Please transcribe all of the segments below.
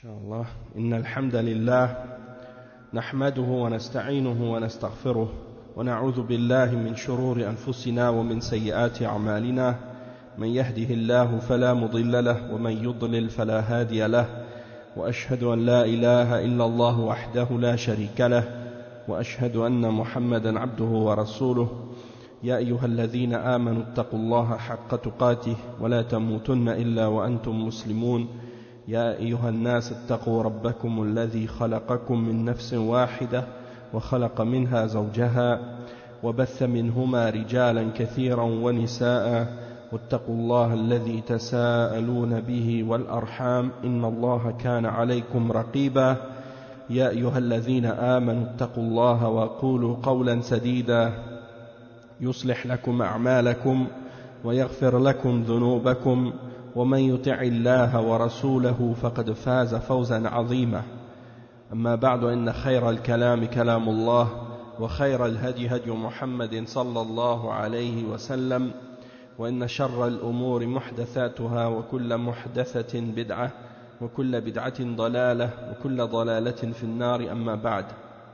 شاء الله إن الحمد لله نحمده ونستعينه ونستغفره ونعوذ بالله من شرور أنفسنا ومن سيئات أعمالنا من يهده الله فلا مضل له ومن يضلل فلا هادي له وأشهد أن لا إله إلا الله وحده لا شريك له وأشهد أن محمدا عبده ورسوله يا أيها الذين آمنوا اتقوا الله حق تقاته ولا تموتن إلا وأنتم مسلمون يا أيها الناس اتقوا ربكم الذي خلقكم من نفس واحدة وخلق منها زوجها وبث منهما رجالا كثيرا ونساء واتقوا الله الذي تساءلون به والأرحام إن الله كان عليكم رقيبا يا أيها الذين آمنوا اتقوا الله وقولوا قولا سديدا يصلح لكم أعمالكم ويغفر لكم ذنوبكم ومن يطع الله ورسوله فقد فاز فوزا عظيما أما بعد إن خير الكلام كلام الله وخير الهدي هدي محمد صلى الله عليه وسلم وإن شر الأمور محدثاتها وكل محدثة بدعة وكل بدعة ضلالة وكل ضلالة في النار أما بعد.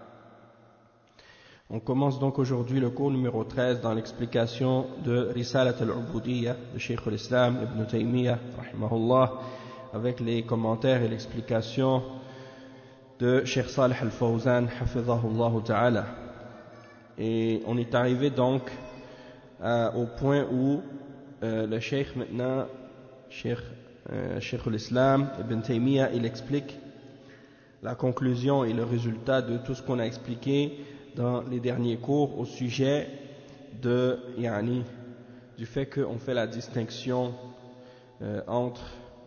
On commence donc aujourd'hui le cours numéro 13 dans l'explication de Risalat al-Ubudiyya de Cheikh al-Islam Ibn Taymiyyah rahimahullah avec les commentaires et l'explication de Cheikh Salih al-Fawzan hafidhahullah ta'ala. Et on est arrivé donc au point où le Cheikh maintenant, Cheikh al-Islam Ibn Taymiyyah, il explique la conclusion et le résultat de tout ce qu'on a expliqué dans les derniers cours au sujet de du fait qu'on fait la distinction entre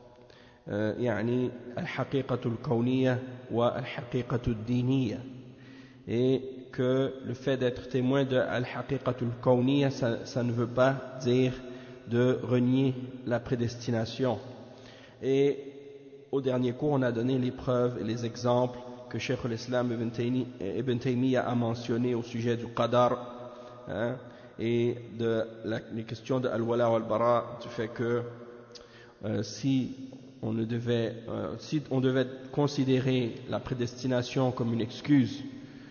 al-haqiqatul kawniyya wa al-haqiqatul diniyya, et que le fait d'être témoin de al-haqiqatul kawniyya, ça ne veut pas dire de renier la prédestination. Et au dernier cours on a donné les preuves et les exemples que Cheikh al-Islam Ibn Taymiyyah a mentionné au sujet du qadar, et les questions de al-wala wa al-bara, du fait que si on devait considérer la prédestination comme une excuse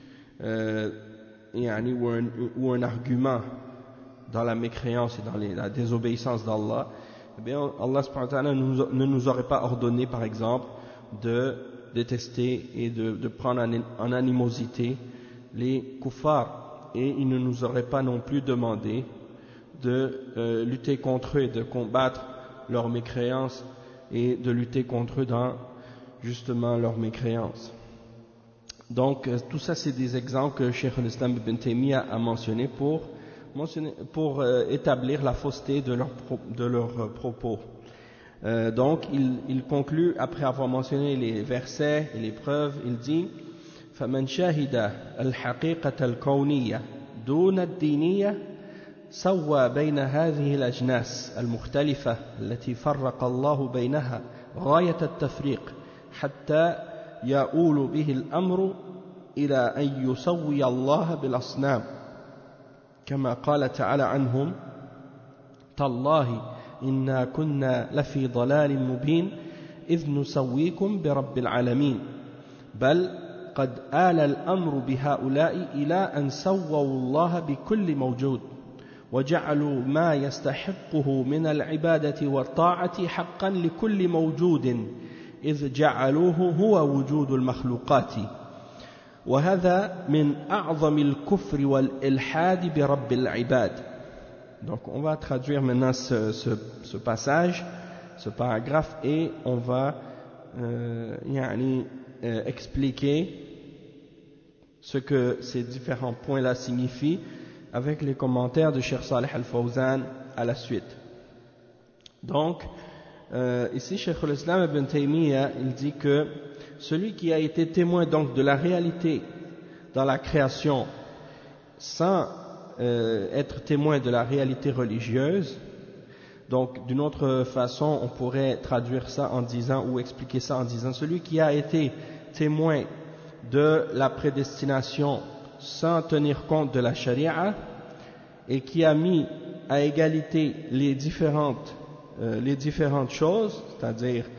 ou un argument dans la mécréance et dans la désobéissance d'Allah, eh bien Allah subhanahu wa ta'ala ne nous aurait pas ordonné par exemple de détester et de prendre en animosité les kuffars, et il ne nous aurait pas non plus demandé de lutter contre eux, de combattre leur mécréance et de lutter contre eux dans justement leur mécréance. Donc tout ça c'est des exemples que Cheikh al-Islam Ibn Taymiyyah a mentionnés pour établir la fausseté de leurs propos. Donc il conclut, après avoir mentionné les versets et les preuves, il dit فَمَنْ شَهِدَ الْحَقِيقَةَ الْكَوْنِيَّةَ دُونَ الدِّينِيَّةِ سوى بين هذه الأجناس المختلفة التي فرق الله بينها غاية التفريق حتى يؤول به الأمر إلى أن يسوي الله بالأصنام كما قال تعالى عنهم تالله إنا كنا لفي ضلال مبين إذ نسويكم برب العالمين بل قد آل الأمر بهؤلاء إلى أن سووا الله بكل موجود وجعلوا ما يستحقه من العبادة والطاعة حقا لكل موجود إذ جعلوه هو وجود المخلوقات وهذا من أعظم الكفر والإلحاد برب العباد. Donc on va traduire maintenant ce passage, ce paragraphe, et on va expliquer ce que ces différents points-là signifient avec les commentaires de Cheikh Salih al-Fawzan à la suite. Donc ici Cheikh al-Islam Ibn Taymiyyah, il dit que celui qui a été témoin donc de la réalité dans la création sans être témoin de la réalité religieuse, donc d'une autre façon on pourrait traduire ça en disant, ou expliquer ça en disant, celui qui a été témoin de la prédestination sans tenir compte de la charia, et qui a mis à égalité les différentes choses, c'est-à-dire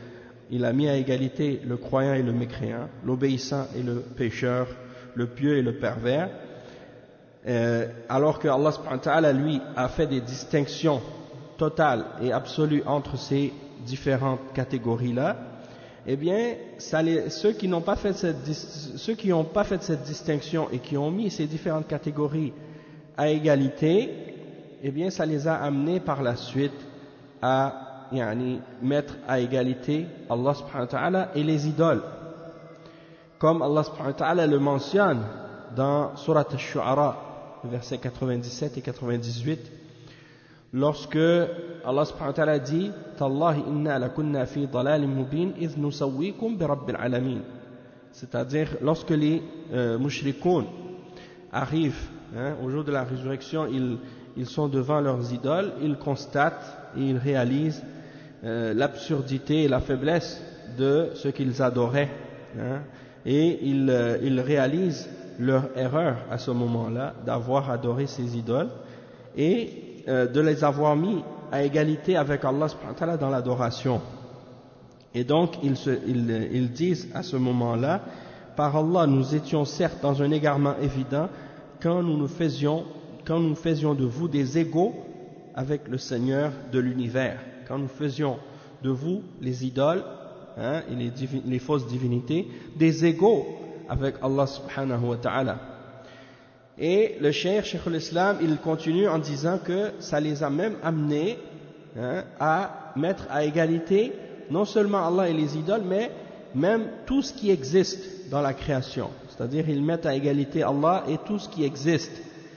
il a mis à égalité le croyant et le mécréant, l'obéissant et le pécheur, le pieux et le pervers, alors que Allah subhanahu wa ta'ala, lui, a fait des distinctions totales et absolues entre ces différentes catégories-là, eh bien, ceux qui n'ont pas fait cette distinction et qui ont mis ces différentes catégories à égalité, eh bien, ça les a amenés par la suite à mettre à égalité Allah subhanahu wa ta'ala et les idoles. Comme Allah subhanahu wa ta'ala le mentionne dans Surat Ash-Shu'ara, versets 97 et 98, lorsque Allah subhanahu wa ta'ala dit Tallahi inna lakunna fi dalalin mubin idh nusawwikum bi rabbil alamin, c'est-à-dire lorsque les mushrikoun arrivent au jour de la résurrection, ils sont devant leurs idoles, ils constatent et ils réalisent l'absurdité et la faiblesse de ce qu'ils adoraient, et ils réalisent leur erreur à ce moment-là d'avoir adoré ces idoles et de les avoir mis à égalité avec Allah subhanahu wa ta'ala dans l'adoration. Et donc ils disent à ce moment-là, par Allah, nous étions certes dans un égarement évident quand nous faisions de vous des égaux avec le Seigneur de l'univers, quand nous faisions de vous les idoles et les fausses divinités des égaux avec Allah subhanahu wa ta'ala. Et le Cheikh al-Islam, il continue en disant que ça les a même amenés à mettre à égalité non seulement Allah et les idoles, mais même tout ce qui existe dans la création. C'est-à-dire ils mettent à égalité Allah et tout ce qui existe,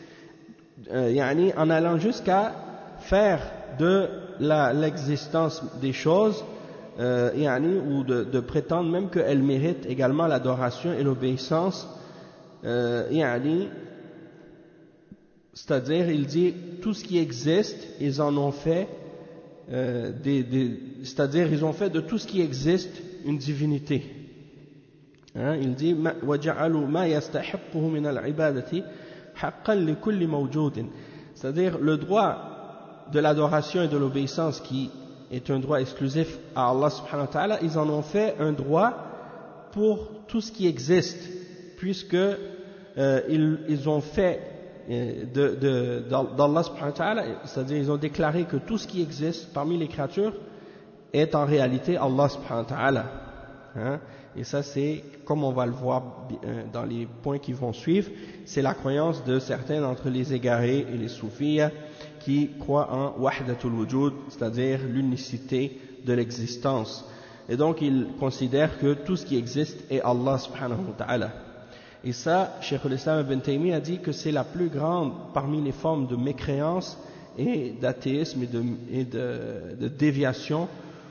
en allant jusqu'à faire de l'existence des choses ou de prétendre même qu'elles méritent également l'adoration et l'obéissance, c'est-à-dire il dit tout ce qui existe, ils en ont fait c'est-à-dire ils ont fait de tout ce qui existe une divinité. Il dit وَجَعَلُوا مَا يَسْتَحِقُّهُ مِنَ الْعِبَادَةِ حَقًّا لِكُلِّ مَوْجُودٍ, c'est-à-dire le droit de l'adoration et de l'obéissance qui est un droit exclusif à Allah subhanahu wa ta'ala, ils en ont fait un droit pour tout ce qui existe, puisque ils ont fait d'Allah subhanahu wa ta'ala, c'est-à-dire ils ont déclaré que tout ce qui existe parmi les créatures est en réalité Allah subhanahu wa ta'ala. Et ça, c'est, comme on va le voir dans les points qui vont suivre, c'est la croyance de certains d'entre les égarés et les soufis qui croient en wahdatul wujud, c'est-à-dire l'unicité de l'existence. Et donc, ils considèrent que tout ce qui existe est Allah subhanahu wa ta'ala. Et ça, Cheikh al-Islam ibn Taymiyyah a dit que c'est la plus grande parmi les formes de mécréance et d'athéisme et de déviation,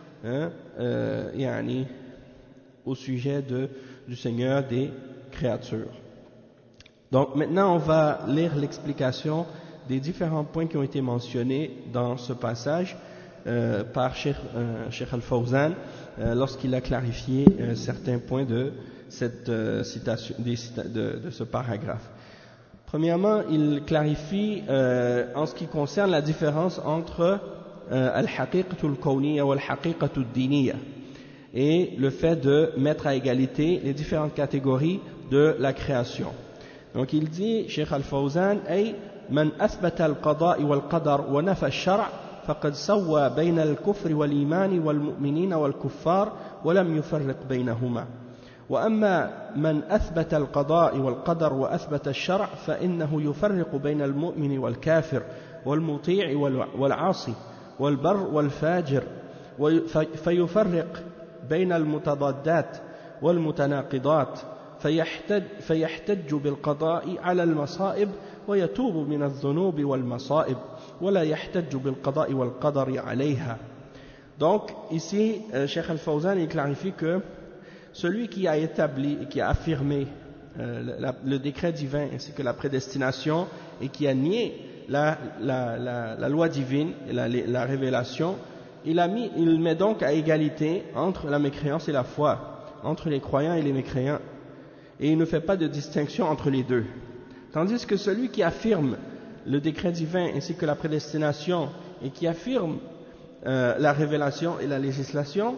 au sujet du Seigneur des créatures. Donc maintenant on va lire l'explication des différents points qui ont été mentionnés dans ce passage par Cheikh Al-Fawzan lorsqu'il a clarifié certains points de cette citation, de ce paragraphe. Premièrement, il clarifie en ce qui concerne la différence entre al-haqiqatul kawniyya wal haqiqatud diniyya, et le fait de mettre à égalité les différentes catégories de la création. Donc il dit, Cheikh Al-Fawzan, ay man athbata al-qada'i wal-qadar wa nafa al-shar' faqad sawwa bayna al-kufri wal-iman wal-mu'minin wal-kuffar wa lam yufarriq baynahuma. وأما من أثبت القضاء والقدر وأثبت الشرع فإنه يفرق بين المؤمن والكافر والمطيع والعاصي والبر والفاجر فيفرق بين المتضادات والمتناقضات فيحتج بالقضاء على المصائب ويتوب من الذنوب والمصائب ولا يحتج بالقضاء والقدر عليها. Donc ici Cheikh Al-Fawzan il clarifie que celui qui a établi et qui a affirmé le décret divin ainsi que la prédestination et qui a nié la loi divine et la révélation, il met donc à égalité entre la mécréance et la foi, entre les croyants et les mécréants, et il ne fait pas de distinction entre les deux. Tandis que celui qui affirme le décret divin ainsi que la prédestination et qui affirme la révélation et la législation,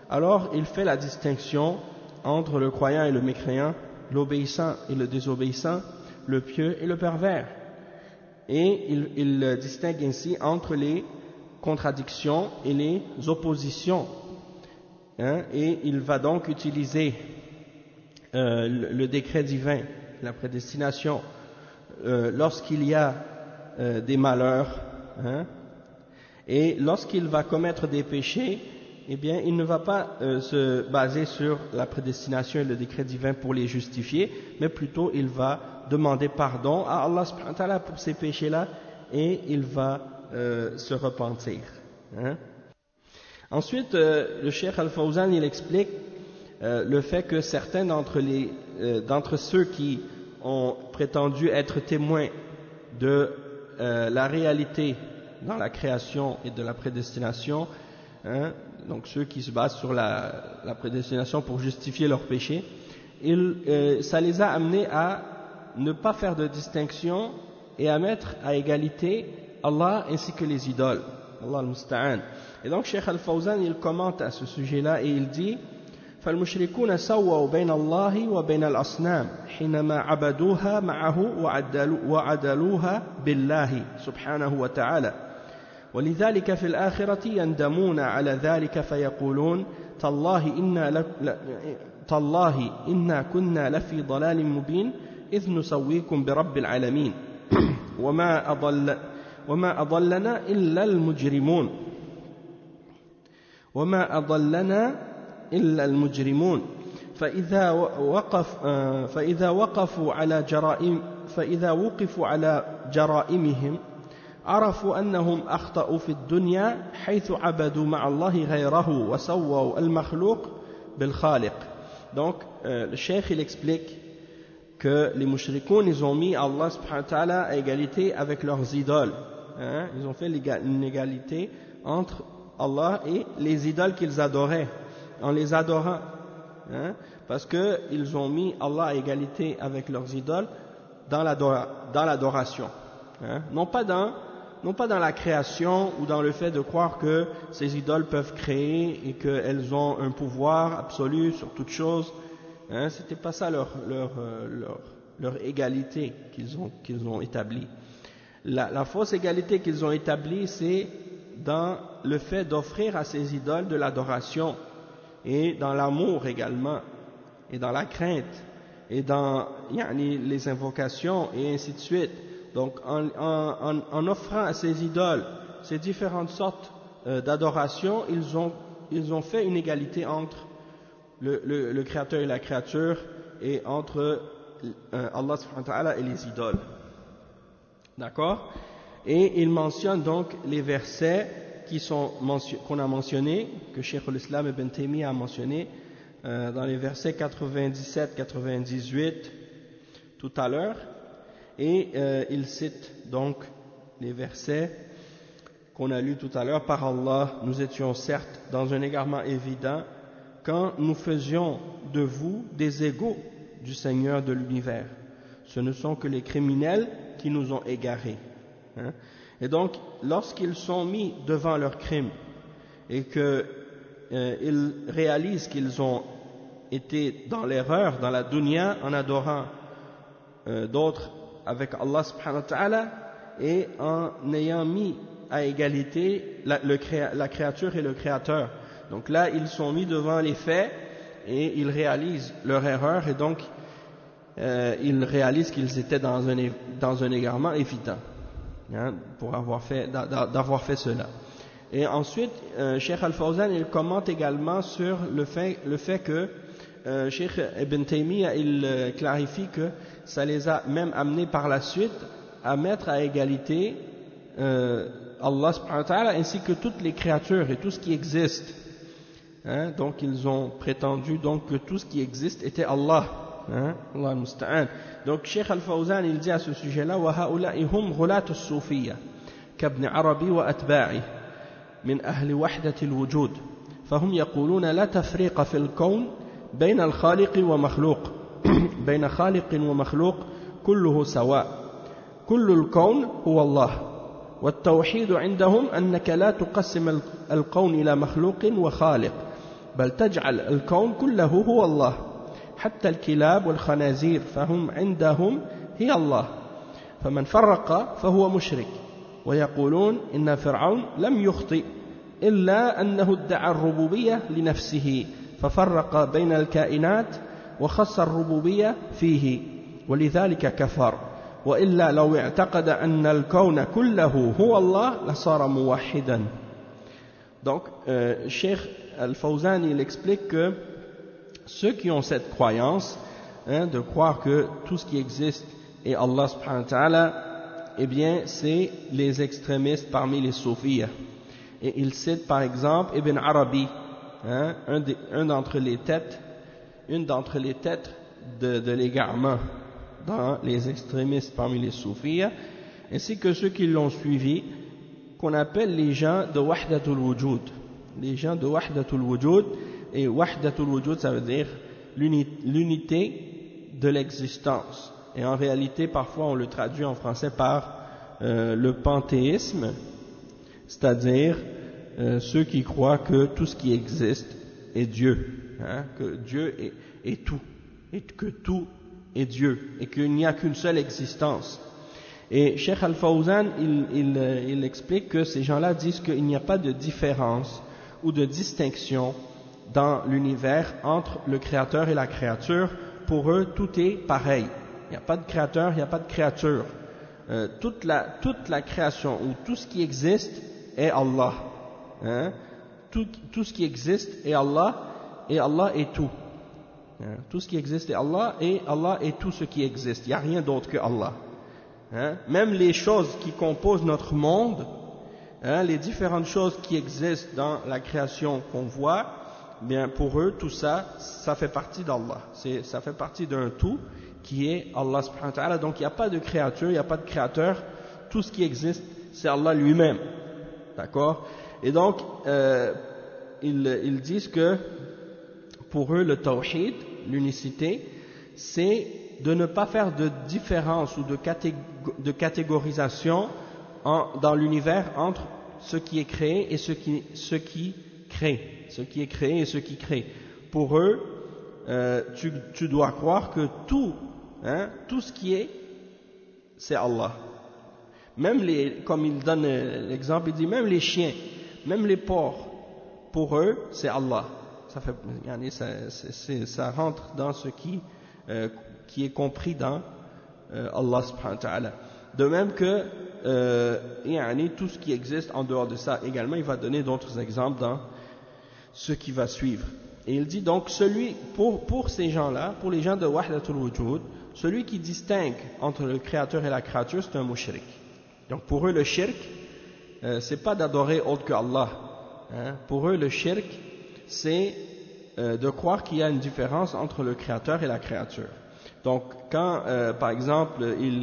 alors il fait la distinction entre le croyant et le mécréant, l'obéissant et le désobéissant, le pieux et le pervers. Et il distingue ainsi entre les contradictions et les oppositions. Et il va donc utiliser le décret divin, la prédestination, lorsqu'il y a des malheurs, et lorsqu'il va commettre des péchés, eh bien, il ne va pas se baser sur la prédestination et le décret divin pour les justifier, mais plutôt il va demander pardon à Allah subhanahu wa ta'ala pour ces péchés-là, et il va se repentir. Ensuite, le Cheikh Al-Fawzan, il explique le fait que certains d'entre ceux qui ont prétendu être témoins de la réalité dans la création et de la prédestination, donc ceux qui se basent sur la prédestination pour justifier leurs péchés, ça les a amenés à ne pas faire de distinction et à mettre à égalité Allah ainsi que les idoles. Allah al-Musta'an. Et donc Cheikh Al-Fawzan, il commente à ce sujet-là et il dit فالمشركون سووا بين الله وبين الأصنام حينما عبدوها معه وعدلوها بالله سبحانه وتعالى ولذلك في الآخرة يندمون على ذلك فيقولون تالله إنا كنا لفي ضلال مبين إذ نسويكم برب العالمين وما أضلنا إلا المجرمون فإذا وقفوا على جرائمهم عرفوا أنهم أخطأوا في الدنيا حيث عبدوا مع الله غيره وسووا المخلوق بالخالق. Donc le cheikh il explique que les mushrikoun ils ont mis Allah subhanahu wa ta'ala à égalité avec leurs idoles, ils ont fait une égalité entre Allah et les idoles qu'ils adoraient en les adorant, parce qu'ils ont mis Allah à égalité avec leurs idoles dans l'adoration, non pas dans la création ou dans le fait de croire que ces idoles peuvent créer et qu'elles ont un pouvoir absolu sur toute chose. C'était pas ça leur égalité qu'ils ont établie. La fausse égalité qu'ils ont établie, c'est dans le fait d'offrir à ces idoles de l'adoration, et dans l'amour également, et dans la crainte, et dans les invocations, et ainsi de suite. Donc en offrant à ces idoles ces différentes sortes d'adoration, ils ont fait une égalité entre le créateur et la créature, et entre Allah subhanahu wa ta'ala et les idoles. D'accord? Et il mentionne donc les versets qu'on a mentionnés, que Cheikh al-Islam ibn Taymiyyah a mentionné dans les versets 97-98 tout à l'heure, et il cite donc les versets qu'on a lus tout à l'heure. Par Allah, nous étions certes dans un égarement évident quand nous faisions de vous des égaux du Seigneur de l'univers. Ce ne sont que les criminels qui nous ont égarés. Et donc, lorsqu'ils sont mis devant leurs crimes et qu'ils réalisent qu'ils ont été dans l'erreur, dans la dunya, en adorant d'autres avec Allah subhanahu wa ta'ala, et en ayant mis à égalité la créature et le créateur. Donc là, ils sont mis devant les faits et ils réalisent leur erreur, et donc ils réalisent qu'ils étaient dans un égarement évident, pour d'avoir fait cela. Et ensuite, Cheikh Al-Fawzan, il commente également sur le fait que Cheikh Ibn Taymiyyah, il clarifie que ça les a même amenés par la suite à mettre à égalité Allah subhanahu wa ta'ala ainsi que toutes les créatures et tout ce qui existe. Donc ils ont prétendu donc que tout ce qui existe était Allah. Allah al-Musta'an. Donc Cheikh Al-Fawzan, il dit à ce sujet-là: wa ha'ula'i hum ghulatu as-sufiyya k'ibn Arabi wa atba'i min ahli wahdati al-wujud fahum yaquluna la tafriqa fi al-kawn bayna al-khaliq wa makhluq bayna khaliq wa makhluq kulluhu sawa kullu al-kawn huwa Allah والتوحيد عندهم أنك لا تقسم الكون إلى مخلوق وخالق بل تجعل الكون كله هو الله حتى الكلاب والخنازير فهم عندهم هي الله فمن فرق فهو مشرك ويقولون إن فرعون لم يخطئ إلا أنه ادعى الربوبية لنفسه ففرق بين الكائنات وخص الربوبية فيه ولذلك كفر وإلا لو اعتقد أن الكون كله هو الله لصار موحدا. Donc, Cheikh Al-Fawzan, il explique que ceux qui ont cette croyance, de croire que tout ce qui existe est Allah subhanahu wa ta'ala, eh bien, c'est les extrémistes parmi les soufis. Et il cite par exemple Ibn Arabi, une d'entre les têtes de l'égarement dans les extrémistes parmi les soufis, ainsi que ceux qui l'ont suivi, qu'on appelle les gens de Wahdatul Wujud. Les gens de Wahdatul Wujud, et Wahdatul Wujud ça veut dire l'unité de l'existence. Et en réalité, parfois on le traduit en français par le panthéisme, c'est-à-dire ceux qui croient que tout ce qui existe est Dieu, que Dieu est tout, et que tout est Dieu, et qu'il n'y a qu'une seule existence. Et Cheikh Al-Fawzan, il explique que ces gens-là disent qu'il n'y a pas de différence ou de distinction dans l'univers entre le créateur et la créature. Pour eux, tout est pareil. Il n'y a pas de créateur, il n'y a pas de créature. Toute la création ou tout ce qui existe est Allah. Tout ce qui existe est Allah, et Allah est tout. Tout ce qui existe est Allah, et Allah est tout ce qui existe. Il n'y a rien d'autre que Allah. Même les choses qui composent notre monde, les différentes choses qui existent dans la création qu'on voit, bien pour eux tout ça, ça fait partie d'Allah. Ça fait partie d'un tout qui est Allah subhanahu wa ta'ala. Donc il n'y a pas de créature, il n'y a pas de créateur. Tout ce qui existe, c'est Allah lui-même. D'accord? Et donc ils disent que pour eux le tawhid, l'unicité, c'est de ne pas faire de différence ou de catégorisation dans l'univers entre ce qui est créé et ce qui crée. Ce qui est créé et ce qui crée. Pour eux, tu dois croire que tout ce qui est, c'est Allah. Même comme il donne l'exemple, il dit même les chiens, même les porcs, pour eux, c'est Allah. Ça rentre dans ce qui est compris dans Allah subhanahu wa ta'ala. De même que tout ce qui existe en dehors de ça également, il va donner d'autres exemples dans ce qui va suivre. Et il dit donc, pour ces gens-là, pour les gens de Wahdatul Wujud, celui qui distingue entre le créateur et la créature, c'est un mushrik. Donc pour eux, le shirk, c'est pas d'adorer autre que Allah. Pour eux, le shirk, c'est de croire qu'il y a une différence entre le créateur et la créature. Donc quand par exemple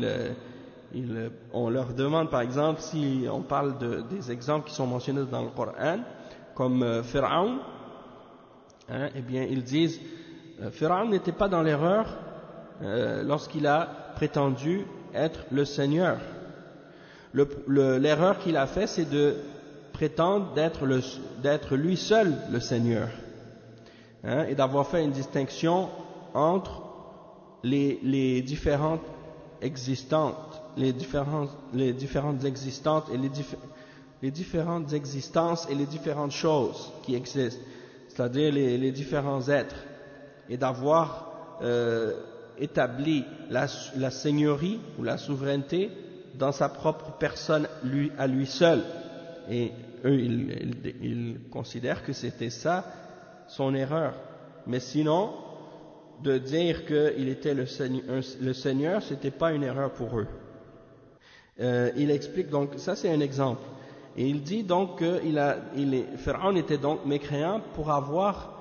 on leur demande par exemple si on parle des exemples qui sont mentionnés dans le Coran comme Pharaon, eh bien ils disent Pharaon n'était pas dans l'erreur lorsqu'il a prétendu être le Seigneur. L'erreur qu'il a fait, c'est de prétendre d'être lui seul le Seigneur, et d'avoir fait une distinction entre les différentes existantes, les différentes existantes et les différentes existences et les différentes choses qui existent, c'est-à-dire les différents êtres, et d'avoir établi la seigneurie ou la souveraineté dans sa propre personne à lui seul. Et eux, ils considèrent que c'était ça son erreur. Mais sinon, de dire qu'il était le Seigneur, c'était pas une erreur pour eux. Il explique donc, ça c'est un exemple. Et il dit donc que Pharaon était donc mécréant pour avoir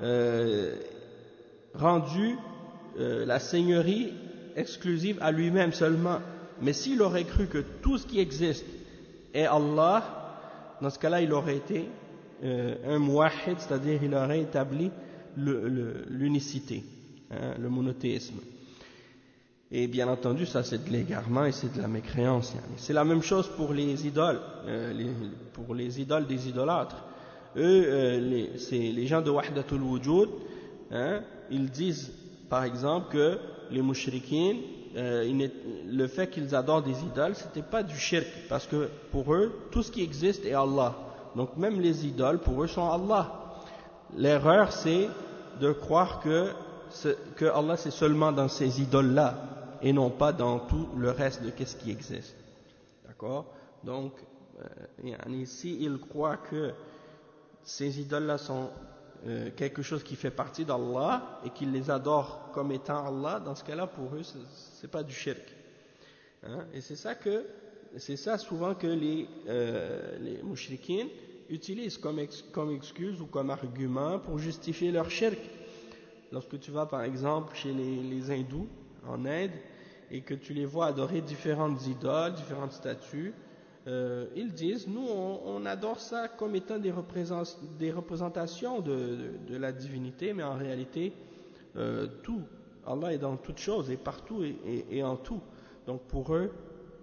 rendu la seigneurie exclusive à lui-même seulement. Mais s'il aurait cru que tout ce qui existe est Allah, dans ce cas-là, il aurait été un muwahhid, c'est-à-dire il aurait établi l'unicité, le monothéisme. Et bien entendu, ça c'est de l'égarement et c'est de la mécréance. C'est la même chose pour les idoles, pour les idoles des idolâtres. les gens de Wahdatul Wujud, hein, ils disent par exemple que les mushrikines, le fait qu'ils adorent des idoles, c'était pas du shirk, parce que pour eux, tout ce qui existe est Allah. Donc même les idoles, pour eux, sont Allah. L'erreur, c'est de croire que Allah, c'est seulement dans ces idoles-là, et non pas dans tout le reste de ce qui existe. D'accord? Donc, ici, ils croient que ces idoles-là sont quelque chose qui fait partie d'Allah et qu'ils les adorent comme étant Allah. Dans ce cas-là, pour eux, c'est pas du shirk. Hein? Et c'est ça souvent que les mushrikines utilisent comme excuse ou comme argument pour justifier leur shirk. Lorsque tu vas par exemple chez les hindous en Inde et que tu les vois adorer différentes idoles, différentes statues, ils disent, nous on adore ça comme étant des représentations de la divinité, mais en réalité tout, Allah est dans toutes choses et partout et en tout. Donc pour eux,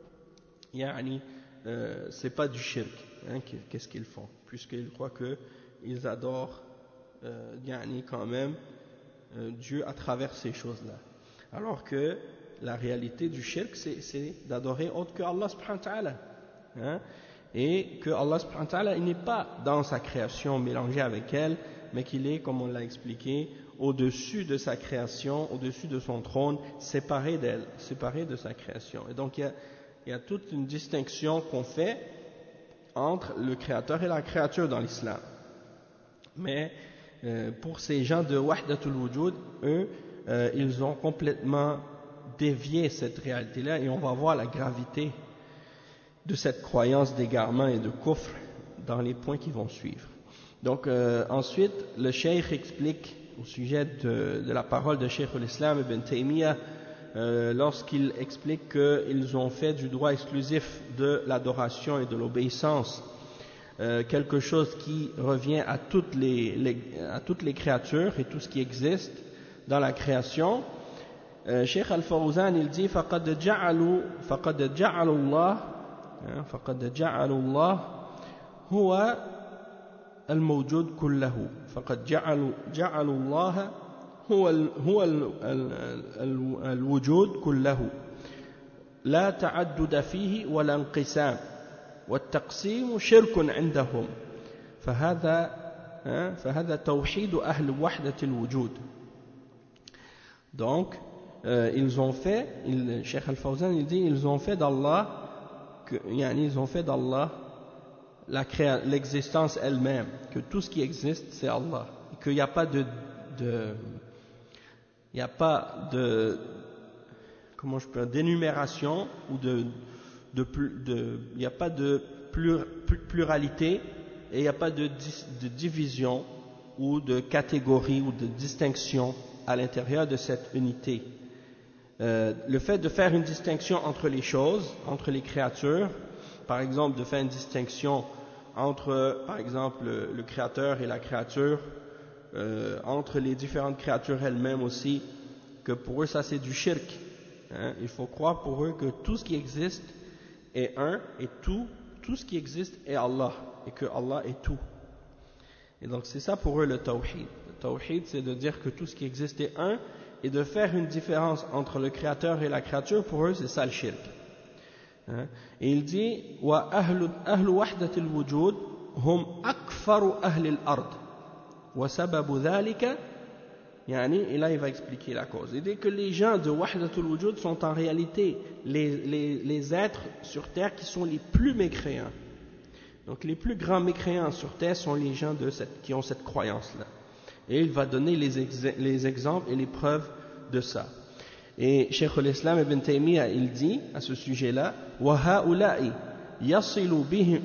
c'est pas du shirk, hein, qu'est-ce qu'ils font, puisqu'ils croient qu'ils adorent quand même Dieu à travers ces choses-là. Alors que la réalité du shirk, c'est d'adorer autre que Allah subhanahu wa ta'ala. Hein? Et que Allah subhanahu wa ta'ala, il n'est pas dans sa création mélangé avec elle, mais qu'il est, comme on l'a expliqué, au-dessus de sa création, au-dessus de son trône, séparé d'elle, séparé de sa création. Et donc il y a toute une distinction qu'on fait entre le créateur et la créature dans l'islam. Mais pour ces gens de Wahdatul Wujud, eux, ils ont complètement dévié cette réalité-là, et on va voir la gravité de cette croyance d'égarement et de kufr dans les points qui vont suivre. Donc ensuite, le cheikh explique au sujet de la parole de Cheikh al-Islam ibn Taymiyyah lorsqu'il explique qu'ils ont fait du droit exclusif de l'adoration et de l'obéissance quelque chose qui revient à toutes les créatures et tout ce qui existe dans la création. Cheikh Al-Fawzan, il dit فقد جعلوا الله هو الموجود كله فقد جعلوا الله هو الوجود كله لا تعدد فيه ولا انقسام والتقسيم شرك عندهم فهذا توحيد أهل وحدة الوجود. Donc ils ont fait, Cheikh Al-Fawzan il dit, ils ont fait d'Allah l'existence elle-même, que tout ce qui existe c'est Allah, et qu'il n'y a pas d'énumération ou il n'y a pas de pluralité et il n'y a pas de division ou de catégorie ou de distinction à l'intérieur de cette unité. Le fait de faire une distinction entre les choses, entre les créatures, par exemple de faire une distinction entre, par exemple, le créateur et la créature, entre les différentes créatures elles-mêmes aussi, que pour eux ça c'est du shirk. Hein? Il faut croire pour eux que tout ce qui existe est un, et tout ce qui existe est Allah, et que Allah est tout. Et donc c'est ça pour eux le tawhid. Le tawhid, c'est de dire que tout ce qui existe est un, et de faire une différence entre le créateur et la créature, pour eux c'est ça le shirk. Hein? Et il dit wa ahlu wahdatil wujud hum akfaru ahli al-ard wa sababu dhalika, et là il va expliquer la cause. Il dit que les gens de Wahdatul Wujud sont en réalité les êtres sur terre qui sont les plus mécréants. Donc les plus grands mécréants sur terre sont les gens qui ont cette croyance-là. Et il va donner les exemples et les preuves de ça. Et Cheikh al-Islam ibn Taymiyyah, il dit à ce sujet-là, وَهَؤُلَاءِ يَصِلُ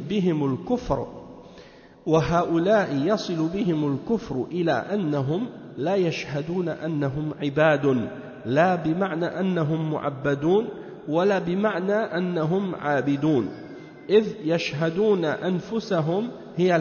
بِهِمُ الْكُفْرُ إِلَى أَنَّهُمْ لا يشهدون أنهم عباد لا بمعنى أنهم معبدون ولا بمعنى أنهم عابدون إذ يشهدون أنفسهم هي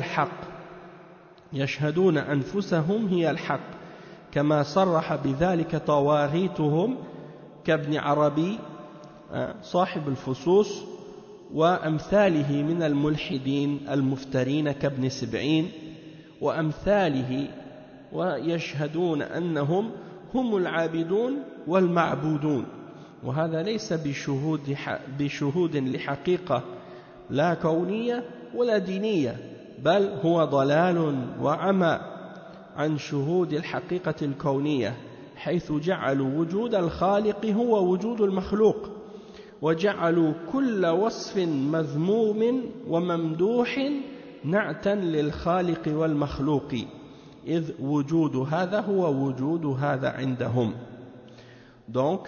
الحق كما صرح بذلك طواغيتهم كابن عربي صاحب الفصوص وأمثاله من الملحدين المفترين كابن سبعين وأمثاله ويشهدون أنهم هم العابدون والمعبودون وهذا ليس بشهود لحقيقة لا كونية ولا دينية بل هو ضلال وعمى عن شهود الحقيقة الكونية حيث جعلوا وجود الخالق هو وجود المخلوق وجعلوا كل وصف مذموم وممدوح نعتا للخالق والمخلوق إذ وجود هذا هو وجود هذا عندهم. Donc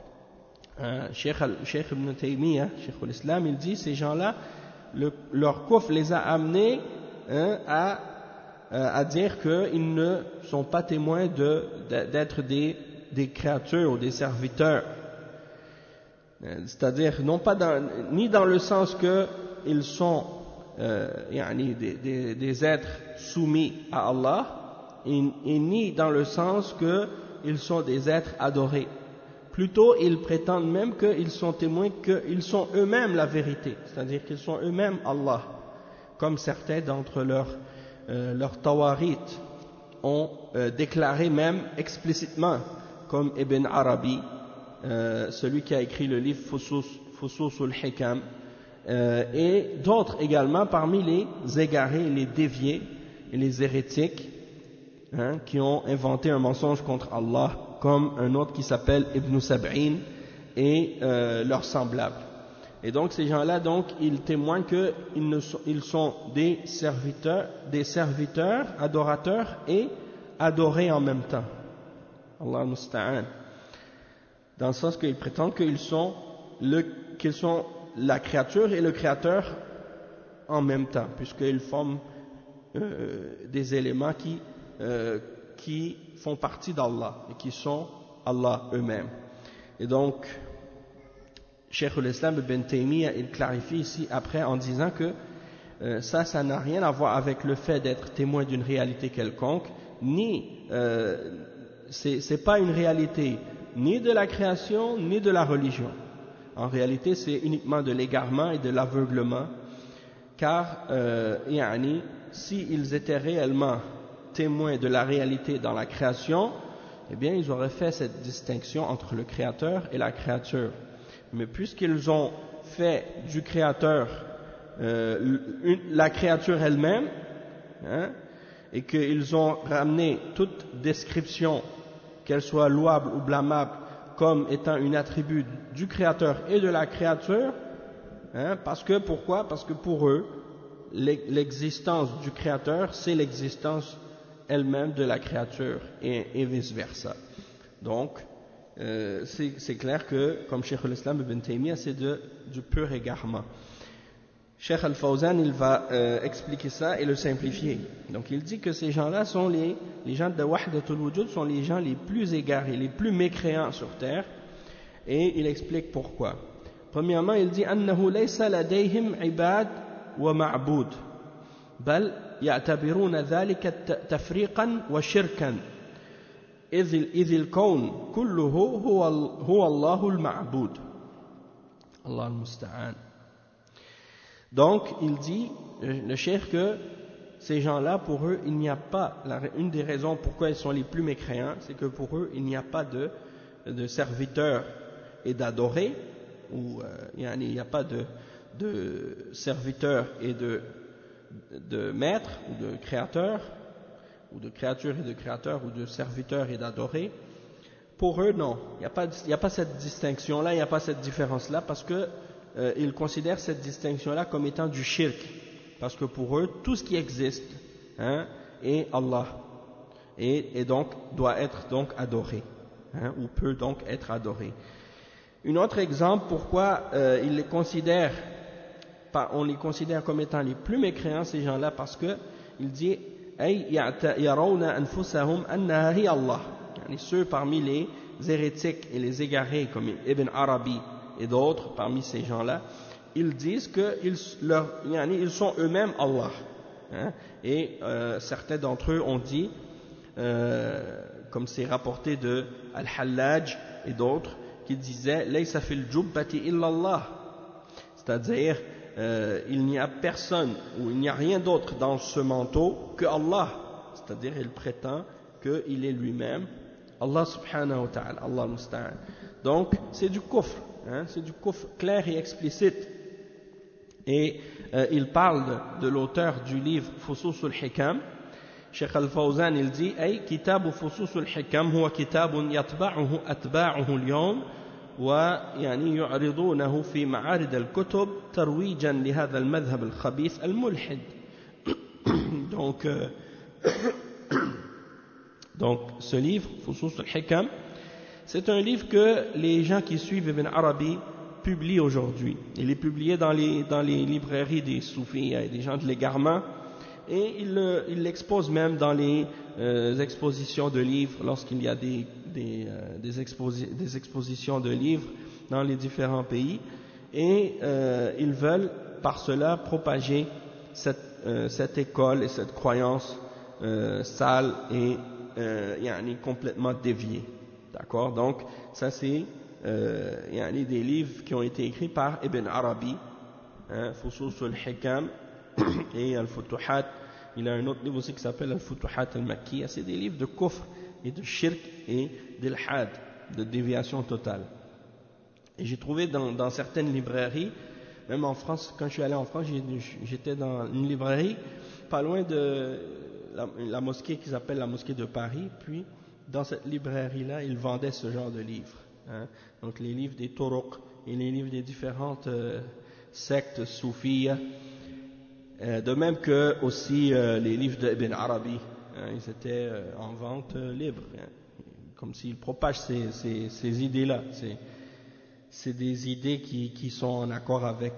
Cheikh Ibn Taymiyyah, Cheikh l'Islam, il dit ces gens-là, leur kufr les a amenés à dire qu'ils ne sont pas témoins d'être des créatures ou des serviteurs. C'est-à-dire, non pas ni dans le sens qu'ils sont des êtres soumis à Allah, et ni dans le sens qu'ils sont des êtres adorés. Plutôt, ils prétendent même qu'ils sont témoins qu'ils sont eux-mêmes la vérité, c'est-à-dire qu'ils sont eux-mêmes Allah, comme certains d'entre leurs tawarit ont déclaré même explicitement, comme Ibn Arabi, celui qui a écrit le livre Fusus al-Hikam, et d'autres également parmi les égarés, les déviés et les hérétiques qui ont inventé un mensonge contre Allah, comme un autre qui s'appelle Ibn Sab'in et leurs semblables. Et donc ces gens-là, donc, ils témoignent qu'ils sont des serviteurs, adorateurs et adorés en même temps. Allah musta'an. Dans le sens qu'ils prétendent qu'ils sont la créature et le créateur en même temps, puisqu'ils forment des éléments qui font partie d'Allah et qui sont Allah eux-mêmes. Et donc, Cheikh l'Islam Ibn Taymiyyah, il clarifie ici après en disant que ça n'a rien à voir avec le fait d'être témoin d'une réalité quelconque, ni c'est pas une réalité ni de la création ni de la religion. En réalité, c'est uniquement de l'égarement et de l'aveuglement, car s'ils étaient réellement témoins de la réalité dans la création, eh bien ils auraient fait cette distinction entre le créateur et la créature. Mais puisqu'ils ont fait du créateur la créature elle-même, et qu'ils ont ramené toute description, qu'elle soit louable ou blâmable, comme étant une attribut du créateur et de la créature, pourquoi? Parce que pour eux, l'existence du créateur, c'est l'existence elle-même de la créature et vice-versa. Donc, c'est clair que, comme Cheikh l'Islam Ibn Taymiyyah, c'est du pur égarement. Cheikh Al-Fawzan, il va expliquer ça et le simplifier. Donc, il dit que ces gens-là sont les gens de Wahdatul Wujud sont les gens les plus égarés, les plus mécréants sur terre, et il explique pourquoi. Premièrement, il dit أنه ليس لديهم عباد ومعبود بل يعتبرون ذلك تفريقا وشركا إذ الكون كله هو الله المعبود الله المستعان. Donc il dit le cheikh que ces gens-là, pour eux, il n'y a pas, une des raisons pourquoi ils sont les plus mécréants, c'est que pour eux, il n'y a pas de serviteurs et d'adorés, ou il n'y a pas de serviteurs et de maîtres, ou de créateurs, ou de créatures et de créateurs, ou de serviteurs et d'adorés. Pour eux, non, il n'y a pas cette distinction-là, il n'y a pas cette différence-là, parce que ils considèrent cette distinction-là comme étant du shirk, parce que pour eux, tout ce qui existe est Allah, et donc doit être donc adoré, ou peut donc être adoré. Un autre exemple pourquoi on les considère comme étant les plus mécréants, ces gens-là, parce que il dit yarawna anfusahum annaha hiya Allah, ceux parmi les hérétiques et les égarés comme Ibn Arabi et d'autres parmi ces gens-là, ils disent qu'ils sont eux-mêmes Allah. Et certains d'entre eux ont dit, comme c'est rapporté de Al-Hallaj et d'autres, qui disaient laysa fil jubbati illa Allah, c'est-à-dire il n'y a personne ou il n'y a rien d'autre dans ce manteau que Allah, c'est-à-dire il prétend qu'il est lui-même Allah subhanahu wa ta'ala, Allah musta'an. Donc c'est du kufr, hein, c'est du kufr clair et explicite. Et il parle de l'auteur du livre Fusus al-Hikam. Cheikh Al-Fawzan il dit أي كتاب فصوص الحكم هو كتاب يطبعه أتباعه اليوم ويعني يعرضونه في معارض الكتب ترويجا لهذا المذهب الخبيث الملحد. Donc ce livre Fusus al-Hikam, c'est un livre que les gens qui suivent Ibn Arabi publient aujourd'hui. Il est publié dans les librairies des soufis et des gens de l'égarement. Et il l'expose même dans les expositions de livres, lorsqu'il y a des expositions de livres dans les différents pays. Et ils veulent par cela propager cette école et cette croyance sale et complètement déviée. D'accord? Donc ça c'est des livres qui ont été écrits par Ibn Arabi, Fusus al-Hikam et Al-Futuhat. Il a un autre livre aussi qui s'appelle Al-Futuhat al-Makkiya. C'est des livres de kufr et de shirk et d'ilhad, de déviation totale. Et j'ai trouvé dans certaines librairies, même en France, quand je suis allé en France, j'étais dans une librairie pas loin de la mosquée qui s'appelle la mosquée de Paris. Puis dans cette librairie-là, ils vendaient ce genre de livres, hein. Donc les livres des Turuq et les livres des différentes sectes soufiyya. De même que aussi les livres d'Ibn Arabi, hein, ils étaient en vente libre, hein, comme s'il propage ces idées-là. C'est des idées qui sont en accord avec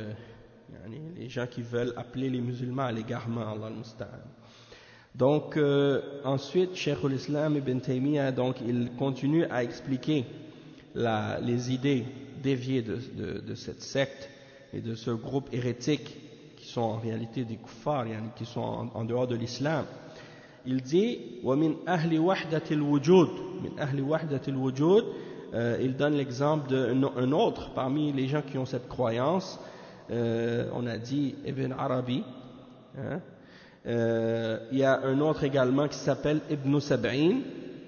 les gens qui veulent appeler les musulmans à l'égarement, Allah al-Musta'an. Donc ensuite, Cheikh al-Islam Ibn Taymiyyah, donc il continue à expliquer les idées déviées de cette secte et de ce groupe hérétique qui sont en réalité des kuffars, qui sont en dehors de l'islam. Il dit وَمِنْ أَهْلِ وَحْدَةِ الْوُجُودِ مِنْ أَهْلِ وَحْدَةِ الْوُجُودِ. Il donne l'exemple d'un autre parmi les gens qui ont cette croyance. On a dit Ibn Arabi, hein. Il y a un autre également qui s'appelle Ibn Sab'in.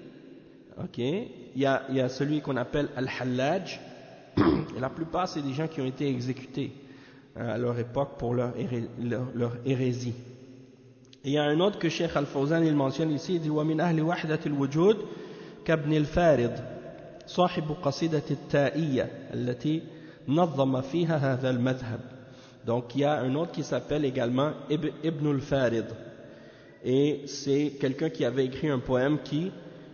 Okay. Il y a celui qu'on appelle Al-Hallaj. Et la plupart c'est des gens qui ont été exécutés à leur époque pour leur hérésie. Et il y a un autre que Cheikh Al-Fawzan il mentionne ici, il dit وَمِنْ أَهْلِ وَحْدَةِ الْوُجُودِ كَابْنِ الْفَارِض صاحب قصيدة التائية التي نظم فيها هذا المذهب. Donc il y a un autre qui s'appelle également Ibn al-Farid, et c'est quelqu'un qui avait écrit un poème qui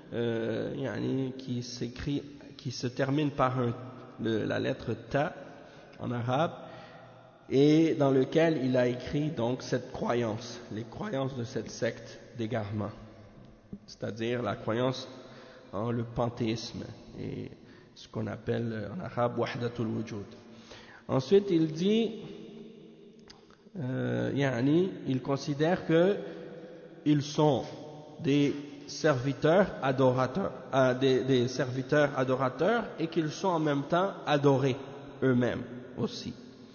se termine par la lettre Ta en arabe, et dans lequel il a écrit donc cette croyance, les croyances de cette secte d'égarement, c'est-à-dire la croyance en le panthéisme et ce qu'on appelle en arabe Wahdatul Wujud. Ensuite il dit il considère que ils sont des serviteurs adorateurs, des serviteurs adorateurs, et qu'ils sont en même temps adorés eux-mêmes aussi.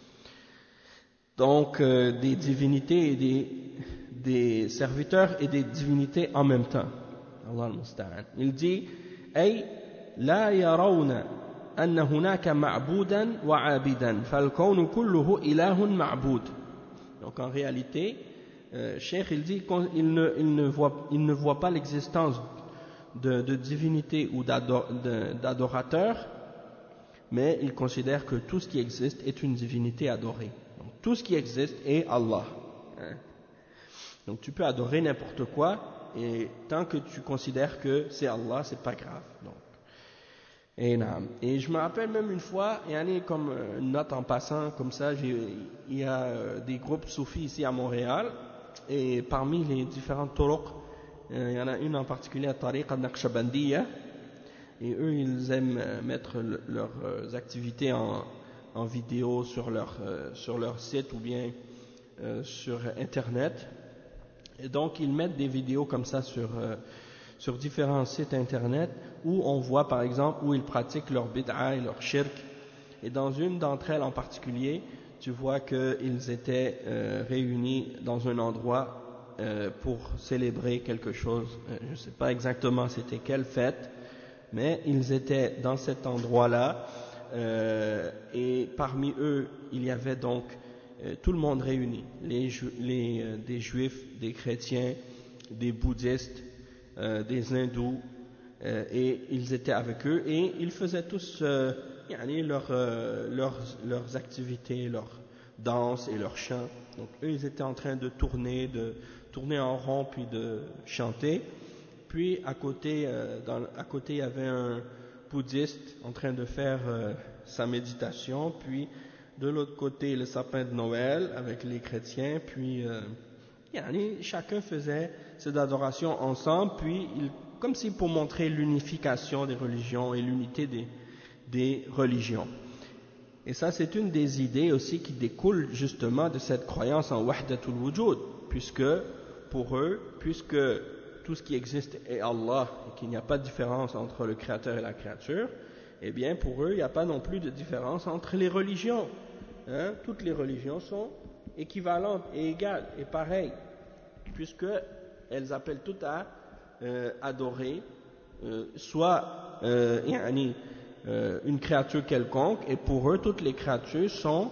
Donc des divinités et des serviteurs et des divinités en même temps. Allah al-Musta'an. Il dit أي لا يرون أن هناك معبودا وعابدا فالكون كله إله معبود. Donc en réalité, Cheikh il dit qu'il ne voit pas l'existence de divinité ou d'adorateur, mais il considère que tout ce qui existe est une divinité adorée. Donc tout ce qui existe est Allah. Donc tu peux adorer n'importe quoi, et tant que tu considères que c'est Allah, c'est pas grave. Donc, et je me rappelle même une fois, comme une note en passant, comme ça, il y a des groupes soufis ici à Montréal, et parmi les différentes turuq, il y en a une en particulier, à Tariq al-Naqshbandiyya, et eux ils aiment mettre leurs activités en vidéo sur leur site ou bien sur internet, et donc ils mettent des vidéos comme ça sur différents sites internet où on voit par exemple où ils pratiquent leur bid'a et leur shirk. Et dans une d'entre elles en particulier, tu vois qu'ils étaient réunis dans un endroit pour célébrer quelque chose. Je ne sais pas exactement c'était quelle fête, mais ils étaient dans cet endroit-là, et parmi eux, il y avait donc tout le monde réuni, des juifs, des chrétiens, des bouddhistes, des hindous, et ils étaient avec eux, et ils faisaient tous leurs activités, leurs danses et leurs chants. Donc eux, ils étaient en train de tourner en rond, puis de chanter. Puis à côté, il y avait un bouddhiste en train de faire sa méditation, puis de l'autre côté le sapin de Noël avec les chrétiens, puis chacun faisait ses adorations ensemble, puis comme si pour montrer l'unification des religions et l'unité des religions. Et ça, c'est une des idées aussi qui découle justement de cette croyance en wahdatul wujud, puisque pour eux, puisque tout ce qui existe est Allah et qu'il n'y a pas de différence entre le créateur et la créature, eh bien pour eux, il n'y a pas non plus de différence entre les religions. Toutes les religions sont équivalentes et égales et pareilles, puisqu'elles appellent toutes à adorer soit une créature quelconque, et pour eux toutes les créatures sont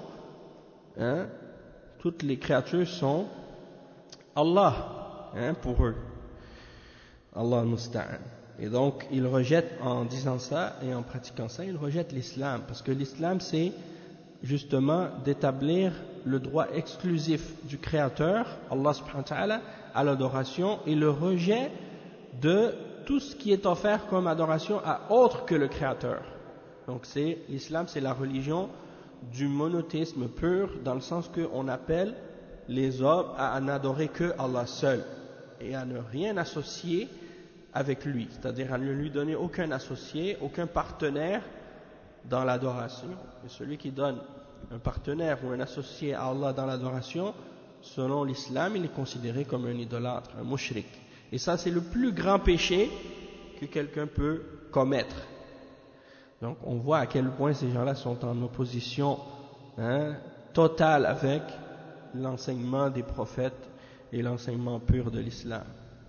Allah, pour eux. Allah musta'an. Et donc, ils rejettent, en disant ça et en pratiquant ça, ils rejettent l'islam, parce que l'islam, c'est justement d'établir le droit exclusif du Créateur, Allah subhanahu wa ta'ala, à l'adoration, et le rejet de tout ce qui est offert comme adoration à autre que le Créateur. Donc l'islam, c'est la religion du monothéisme pur, dans le sens qu'on appelle les hommes à n'adorer que Allah seul, et à ne rien associer avec lui, c'est-à-dire à ne lui donner aucun associé, aucun partenaire dans l'adoration. Et celui qui donne un partenaire ou un associé à Allah dans l'adoration, selon l'islam, il est considéré comme un idolâtre, un mushrik. Et ça, c'est le plus grand péché que quelqu'un peut commettre. Donc, on voit à quel point ces gens-là sont en opposition totale avec l'enseignement des prophètes et l'enseignement pur de l'islam.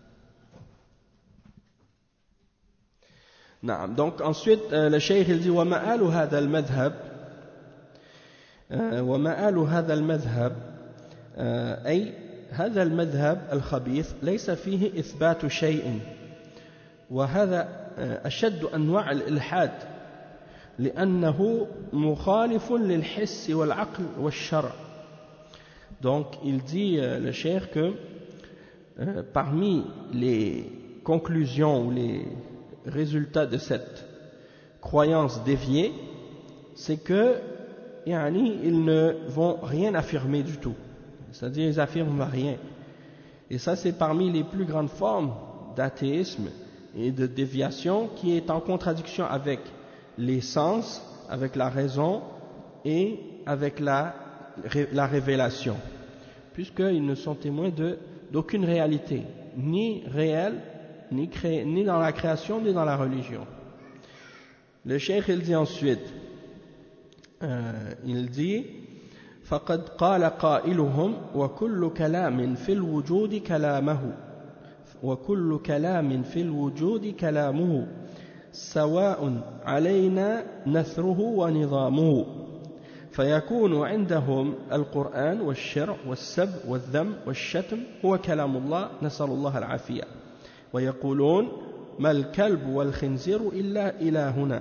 Donc ensuite le cheikh il dit ومآل هذا المذهب أي هذا المذهب الخبيث ليس فيه إثبات شيء وهذا أشد أنواع الإلحاد لأنه مخالف للحس والعقل والشرع. Donc il dit le cheikh que parmi les conclusions ou les résultat de cette croyance déviée, c'est que ils ne vont rien affirmer du tout, c'est-à-dire ils affirment rien, et ça c'est parmi les plus grandes formes d'athéisme et de déviation, qui est en contradiction avec les sens, avec la raison et avec la révélation, puisqu'ils ne sont témoins d'aucune réalité, ni réelle, ni dans la création, ni dans la religion. Le cheikh il dit ensuite, il dit فقد قال قائلهم وكل كلام في الوجود كلامه وكل كلام في الوجود كلامه سواء علينا نثره ونظامه فيكون عندهم القرآن والشرع والسب والذم والشتم هو كلام الله نسأل الله العافية ويقولون ما الكلب والخنزير إلا إلهنا.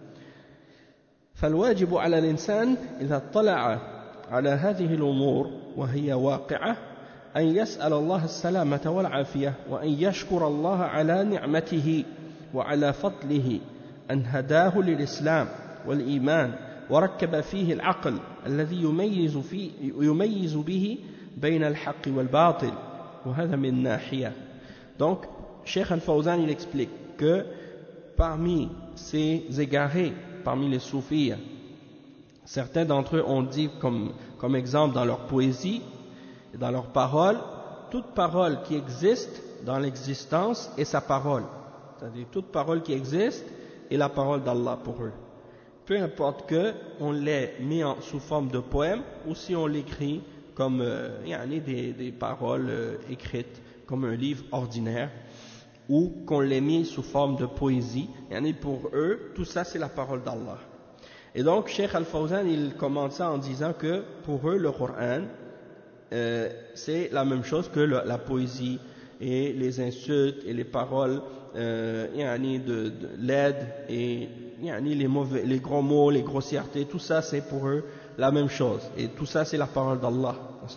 فالواجب على الإنسان إذا اطلع على هذه الأمور وهي واقعة أن يسأل الله السلامة والعافية وأن يشكر الله على نعمته وعلى فضله أن هداه للإسلام والإيمان وركب فيه العقل الذي يميز به بين الحق والباطل وهذا من ناحية. Donc Cheikh Al-Fawzan il explique que parmi ces égarés, parmi les soufis, certains d'entre eux ont dit comme exemple dans leur poésie et dans leurs paroles, toute parole qui existe dans l'existence est sa parole, c'est-à-dire toute parole qui existe est la parole d'Allah pour eux. peu importe qu'on l'ait mis sous forme de poème ou si on l'écrit comme des paroles écrites comme un livre ordinaire, ou qu'on l'ait mis sous forme de poésie. Pour eux, tout ça c'est la parole d'Allah. Et donc Cheikh Al-Fawzan il commente ça en disant que pour eux le Coran c'est la même chose que la poésie et les insultes et les paroles de l'aide et les gros mots, les grossièretés, tout ça c'est pour eux la même chose, et tout ça c'est la parole d'Allah.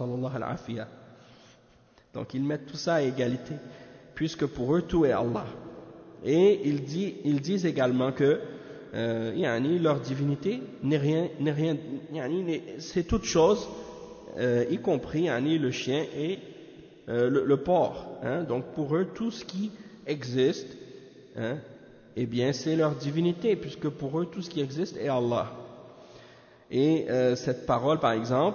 Donc ils mettent tout ça à égalité, puisque pour eux tout est Allah. Et ils disent également que leur divinité n'est rien, c'est toute chose, y compris le chien et le porc. Donc pour eux tout ce qui existe, eh bien c'est leur divinité, puisque pour eux tout ce qui existe est Allah. Et cette parole par exemple,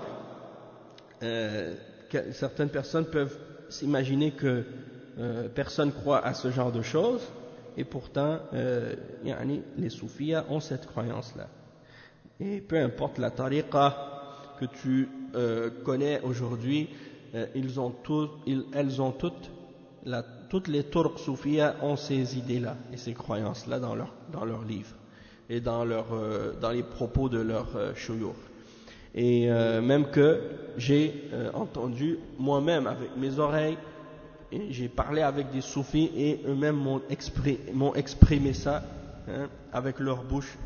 certaines personnes peuvent s'imaginer que personne croit à ce genre de choses, et pourtant les soufis ont cette croyance-là. Et peu importe la tariqa que tu connais aujourd'hui, elles ont toutes les turcs soufis ont ces idées-là et ces croyances-là dans leurs livres et dans les propos de leurs shuyukh. Et même que j'ai entendu moi-même avec mes oreilles, et j'ai parlé avec des soufis et eux-mêmes m'ont exprimé ça avec leur bouche,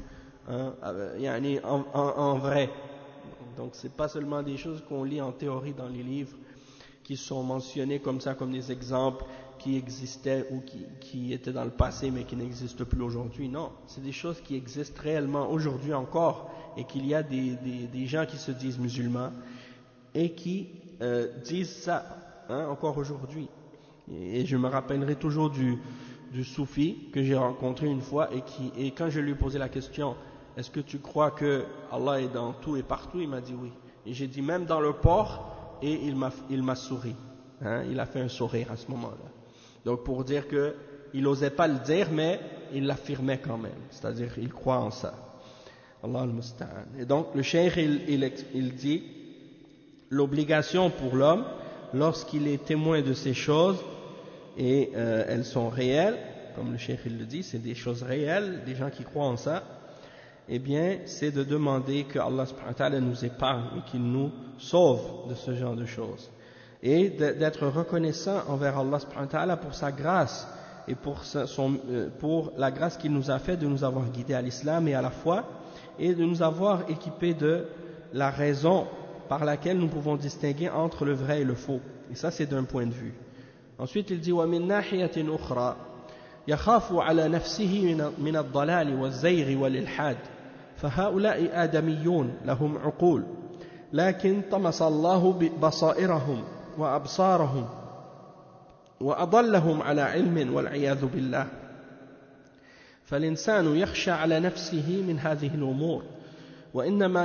en vrai. Donc c'est pas seulement des choses qu'on lit en théorie dans les livres, qui sont mentionnés comme ça, comme des exemples qui existaient ou qui étaient dans le passé mais qui n'existent plus aujourd'hui. Non, c'est des choses qui existent réellement aujourd'hui encore, et qu'il y a des gens qui se disent musulmans et qui disent ça encore aujourd'hui. Et je me rappellerai toujours du soufi que j'ai rencontré une fois, et quand je lui ai posé la question, est-ce que tu crois que Allah est dans tout et partout, il m'a dit oui. Et j'ai dit même dans le porc, et il m'a souri. Il a fait un sourire à ce moment-là. Donc pour dire qu'il n'osait pas le dire, mais il l'affirmait quand même. C'est-à-dire il croit en ça. Allah al-Musta'an. Et donc le cheikh il dit l'obligation pour l'homme, lorsqu'il est témoin de ces choses, et elles sont réelles, comme le cheikh il le dit, c'est des choses réelles, des gens qui croient en ça, eh bien c'est de demander que Allah subhanahu wa ta'ala nous épargne et qu'il nous sauve de ce genre de choses, et d'être reconnaissant envers Allah subhanahu wa ta'ala pour sa grâce et pour la grâce qu'il nous a fait de nous avoir guidés à l'islam et à la foi, et de nous avoir équipés de la raison par laquelle nous pouvons distinguer entre le vrai et le faux. Et ça c'est d'un point de vue. Ensuite il dit وَمِن نَاحِيَةٍ أُخْرَى يَخَافُ عَلَى نَفْسِهِ مِنَ الضَّلَالِ وَالزَّيْغِ وَالْإِلْحَادِ فَهَؤُلَاءِ آدَمِيُّونَ لَهُمْ عُقُولٌ لكن طمس الله بصائرهم وأبصارهم وأضلهم على علم والعياذ بالله. فالإنسان يخشى على نفسه من هذه الأمور، وإنما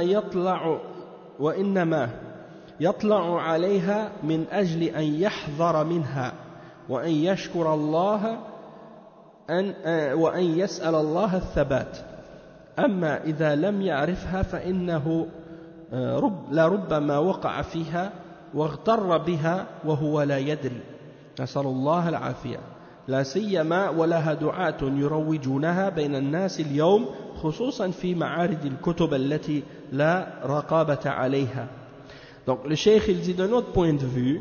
يطلع عليها من أجل أن يحذر منها وأن يشكر الله وأن يسأل الله الثبات. أما إذا لم يعرفها فإنه لربما وقع فيها واغتر بها وهو لا يدري، نسأل الله العافية، لا سيما ولها دعاة يروجونها بين الناس اليوم خصوصا في معارض الكتب التي لا رقابة عليها. Donc le cheikh il dit d'un autre point de vue,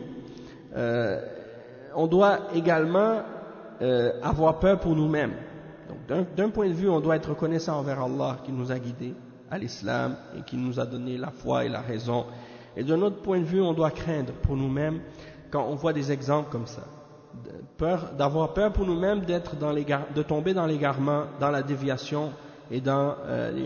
on doit également avoir peur pour nous-mêmes. Donc d'un point de vue on doit être reconnaissant envers Allah qui nous a guidés à l'islam et qui nous a donné la foi et la raison, et d'un autre point de vue on doit craindre pour nous-mêmes quand on voit des exemples comme ça, d'avoir peur pour nous-mêmes de tomber dans l'égarement, dans la déviation et dans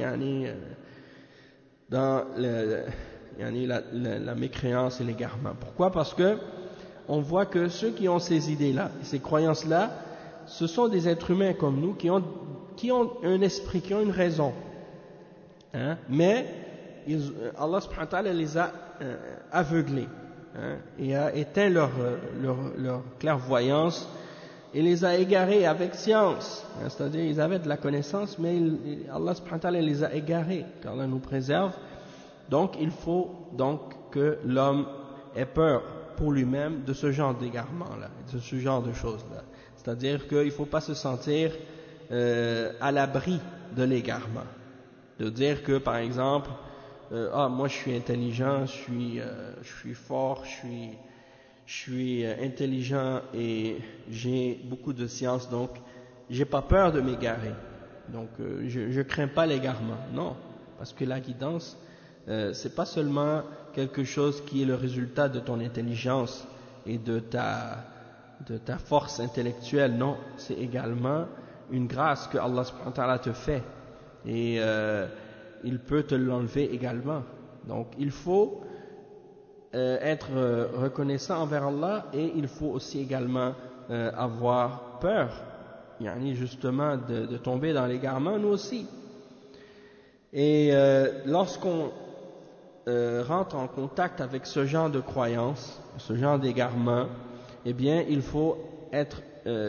la mécréance et l'égarement. Pourquoi? Parce que on voit que ceux qui ont ces idées-là, ces croyances-là, ce sont des êtres humains comme nous qui ont un esprit, qui ont une raison. Mais Allah subhanahu wa ta'ala les a aveuglés et a éteint leur clairvoyance il les a égarés avec science, c'est-à-dire ils avaient de la connaissance, mais Allah subhanahu wa ta'ala les a égarés, car Allah nous préserve. Donc il faut donc que l'homme ait peur pour lui-même de ce genre d'égarement-là, de ce genre de choses-là. C'est-à-dire qu'il ne faut pas se sentir à l'abri de l'égarement. De dire que par exemple, moi je suis intelligent, je suis fort, je suis intelligent et j'ai beaucoup de science, donc j'ai pas peur de m'égarer. Donc je crains pas l'égarement. Non, parce que la guidance, c'est pas seulement quelque chose qui est le résultat de ton intelligence et de ta force intellectuelle. Non, c'est également une grâce que Allah subhanahu wa ta'ala te fait et il peut te l'enlever également. Donc il faut être reconnaissant envers Allah et il faut aussi également avoir peur, justement de tomber dans l'égarement, nous aussi. Et lorsqu'on rentre en contact avec ce genre de croyance, ce genre d'égarement, eh bien il faut être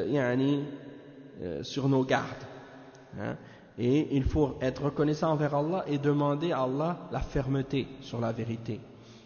sur nos gardes, et il faut être reconnaissant envers Allah et demander à Allah la fermeté sur la vérité.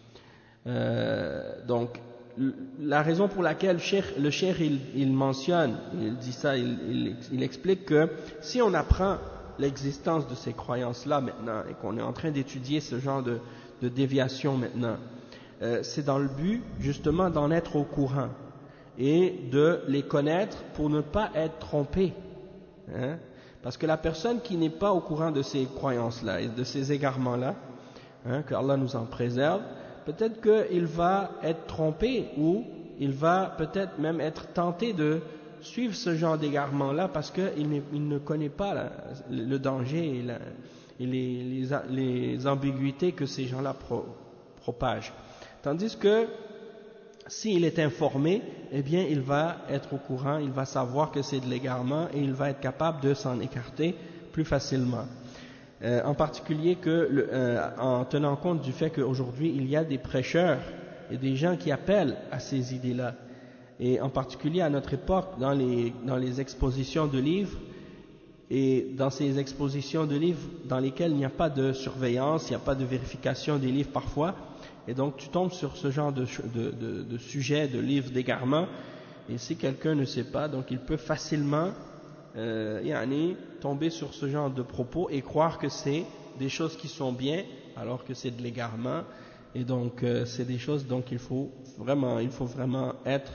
Donc la raison pour laquelle le cheikh il mentionne, il dit ça, il explique que si on apprend l'existence de ces croyances-là maintenant et qu'on est en train d'étudier ce genre de déviation maintenant, c'est dans le but justement d'en être au courant et de les connaître pour ne pas être trompé. Parce que la personne qui n'est pas au courant de ces croyances-là et de ces égarements-là, que Allah nous en préserve, peut-être qu'il va être trompé ou il va peut-être même être tenté de suivre ce genre d'égarement-là parce qu'il ne connaît pas le danger et les ambiguïtés que ces gens-là propagent. Tandis que s'il est informé, eh bien il va être au courant, il va savoir que c'est de l'égarement et il va être capable de s'en écarter plus facilement. En particulier en tenant compte du fait qu'aujourd'hui il y a des prêcheurs et des gens qui appellent à ces idées-là, et en particulier à notre époque dans les expositions de livres, et dans ces expositions de livres dans lesquelles il n'y a pas de surveillance, il n'y a pas de vérification des livres parfois, et donc tu tombes sur ce genre de sujet, de livres d'égarement, et si quelqu'un ne sait pas, donc il peut facilement tomber sur ce genre de propos et croire que c'est des choses qui sont bien alors que c'est de l'égarement, et donc c'est des choses donc il faut vraiment être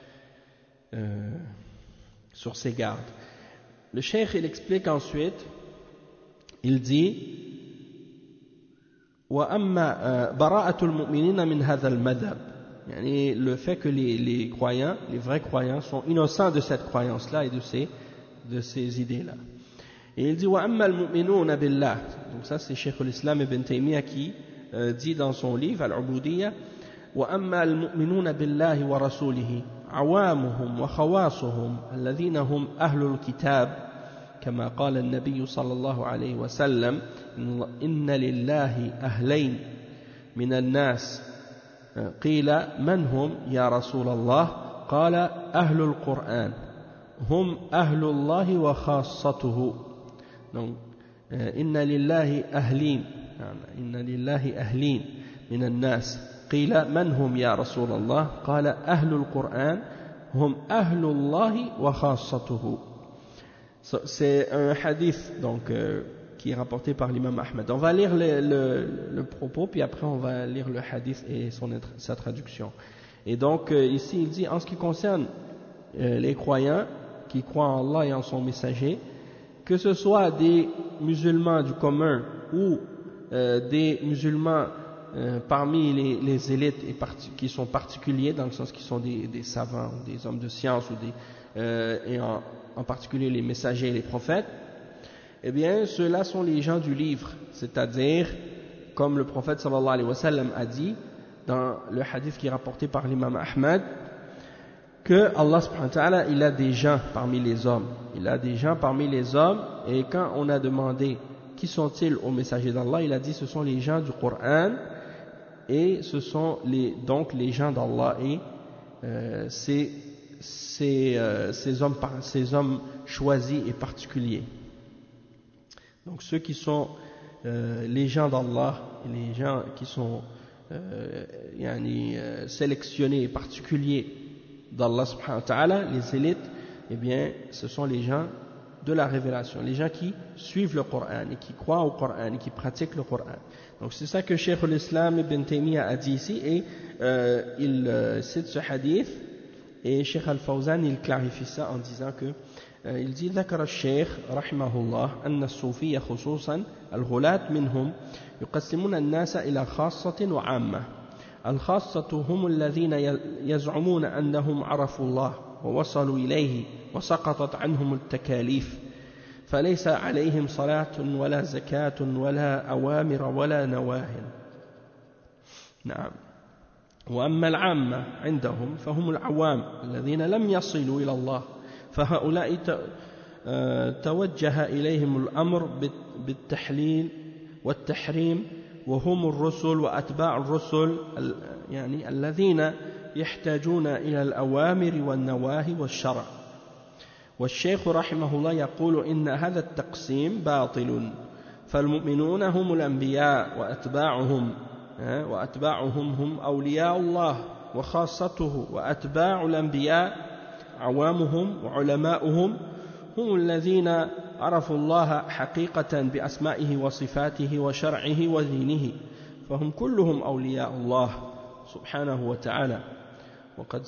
sur ses gardes. Le cheikh il explique ensuite, il dit وأما براءة المؤمنين من هذا المذهب, le fait que les croyants, les vrais croyants sont innocents de cette croyance-là et de ces idées-là. Et il dit وأما المؤمنون بالله, donc ça c'est Cheikh l'Islam Ibn Taymiyyah qui dit dans son livre Al-Ubudiyya, وأما المؤمنون بالله ورسوله عوامهم وخواصهم الذين هم أهل الكتاب كما قال النبي صلى الله عليه وسلم إن لله أهلين من الناس قيل من هم يا رسول الله قال أهل القرآن هم أهل الله وخاصته. Donc إن لله أهلين من الناس قيل من هم يا رسول الله قال أهل القرآن هم أهل الله وخاصته. C'est un hadith donc qui est rapporté par l'imam Ahmed. On va lire le propos, puis après on va lire le hadith et sa traduction. Et donc ici il dit, en ce qui concerne les croyants qui croient en Allah et en son messager, que ce soit des musulmans du commun ou des musulmans parmi les élites qui sont particuliers, dans le sens qu'ils sont des savants ou des hommes de science ou et en particulier les messagers et les prophètes, eh bien ceux-là sont les gens du livre, c'est-à-dire comme le prophète sallallahu alayhi wa sallam a dit dans le hadith qui est rapporté par l'imam Ahmed, que Allah subhanahu wa ta'ala il a des gens parmi les hommes, et quand on a demandé qui sont-ils aux messagers d'Allah, il a dit ce sont les gens du Coran et ce sont donc les gens d'Allah, et ces hommes choisis et particuliers. Donc ceux qui sont les gens d'Allah, les gens qui sont sélectionnés et particuliers d'Allah subhanahu wa ta'ala, les élites, eh bien ce sont les gens de la révélation, les gens qui suivent le Coran et qui croient au Coran et qui pratiquent le Coran. Donc c'est ça que Cheikh l'Islam Ibn Taymiyyah a dit ici, et il cite ce hadith, et Cheikh Al-Fawzan il clarifie ça en disant que il dit ذكر الشيخ رحمه الله أن الصوفية خصوصا الغلاة منهم يقسمون الناس إلى خاصة وعامة. الخاصة هم الذين يزعمون أنهم عرفوا الله ووصلوا إليه وسقطت عنهم التكاليف فليس عليهم صلاة ولا زكاة ولا أوامر ولا نواه. نعم. وأما العامة عندهم فهم العوام الذين لم يصلوا إلى الله، فهؤلاء توجه إليهم الأمر بالتحليل والتحريم، وهم الرسل وأتباع الرسل يعني الذين يحتاجون إلى الأوامر والنواهي والشرع. والشيخ رحمه الله يقول إن هذا التقسيم باطل، فالمؤمنون هم الأنبياء وأتباعهم هم أولياء الله وخاصته، وأتباع الأنبياء عوامهم وعلماؤهم هم الذين عرفوا الله حقيقة بأسمائه وصفاته وشرعه ودينه، فهم كلهم أولياء الله سبحانه وتعالى. وقد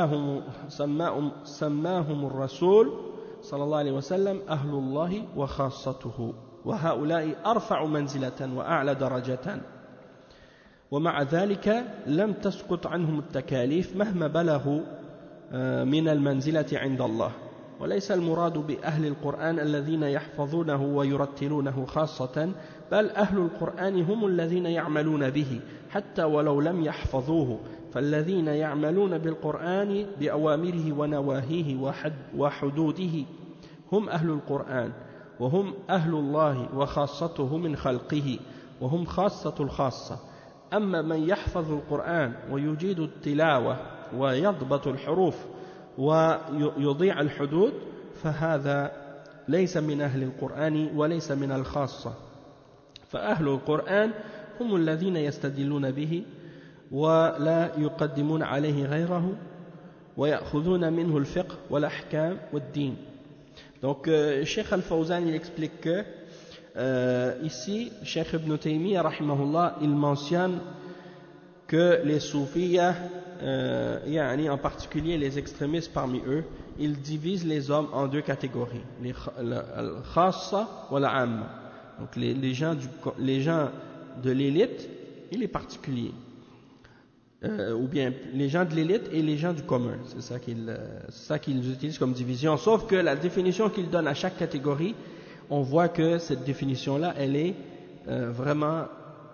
سماهم الرسول صلى الله عليه وسلم أهل الله وخاصته، وهؤلاء أرفع منزلة وأعلى درجة، ومع ذلك لم تسقط عنهم التكاليف مهما بلغوا من المنزلة عند الله. وليس المراد بأهل القرآن الذين يحفظونه ويرتلونه خاصة، بل أهل القرآن هم الذين يعملون به حتى ولو لم يحفظوه، فالذين يعملون بالقرآن بأوامره ونواهيه وحدوده هم أهل القرآن، وهم أهل الله وخاصته من خلقه، وهم خاصة الخاصة. أما من يحفظ القرآن ويجيد التلاوة ويضبط الحروف ويضيع الحدود فهذا ليس من أهل القرآن وليس من الخاصة. فأهل القرآن هم الذين يستدلون به ولا يقدمون عليه غيره ويأخذون منه الفقه والأحكام والدين. Donc Cheikh Al-Fawzan il explique que ici Cheikh Ibn Taymiyyah rahimahullah il mentionne que les soufiyas en particulier les extrémistes parmi eux, ils divisent les hommes en deux catégories, les khassa wa l'amma, donc les gens de l'élite et les particuliers, ou bien les gens de l'élite et les gens du commun, c'est ça qu'ils utilisent comme division, sauf que la définition qu'ils donnent à chaque catégorie, on voit que cette définition-là, elle est vraiment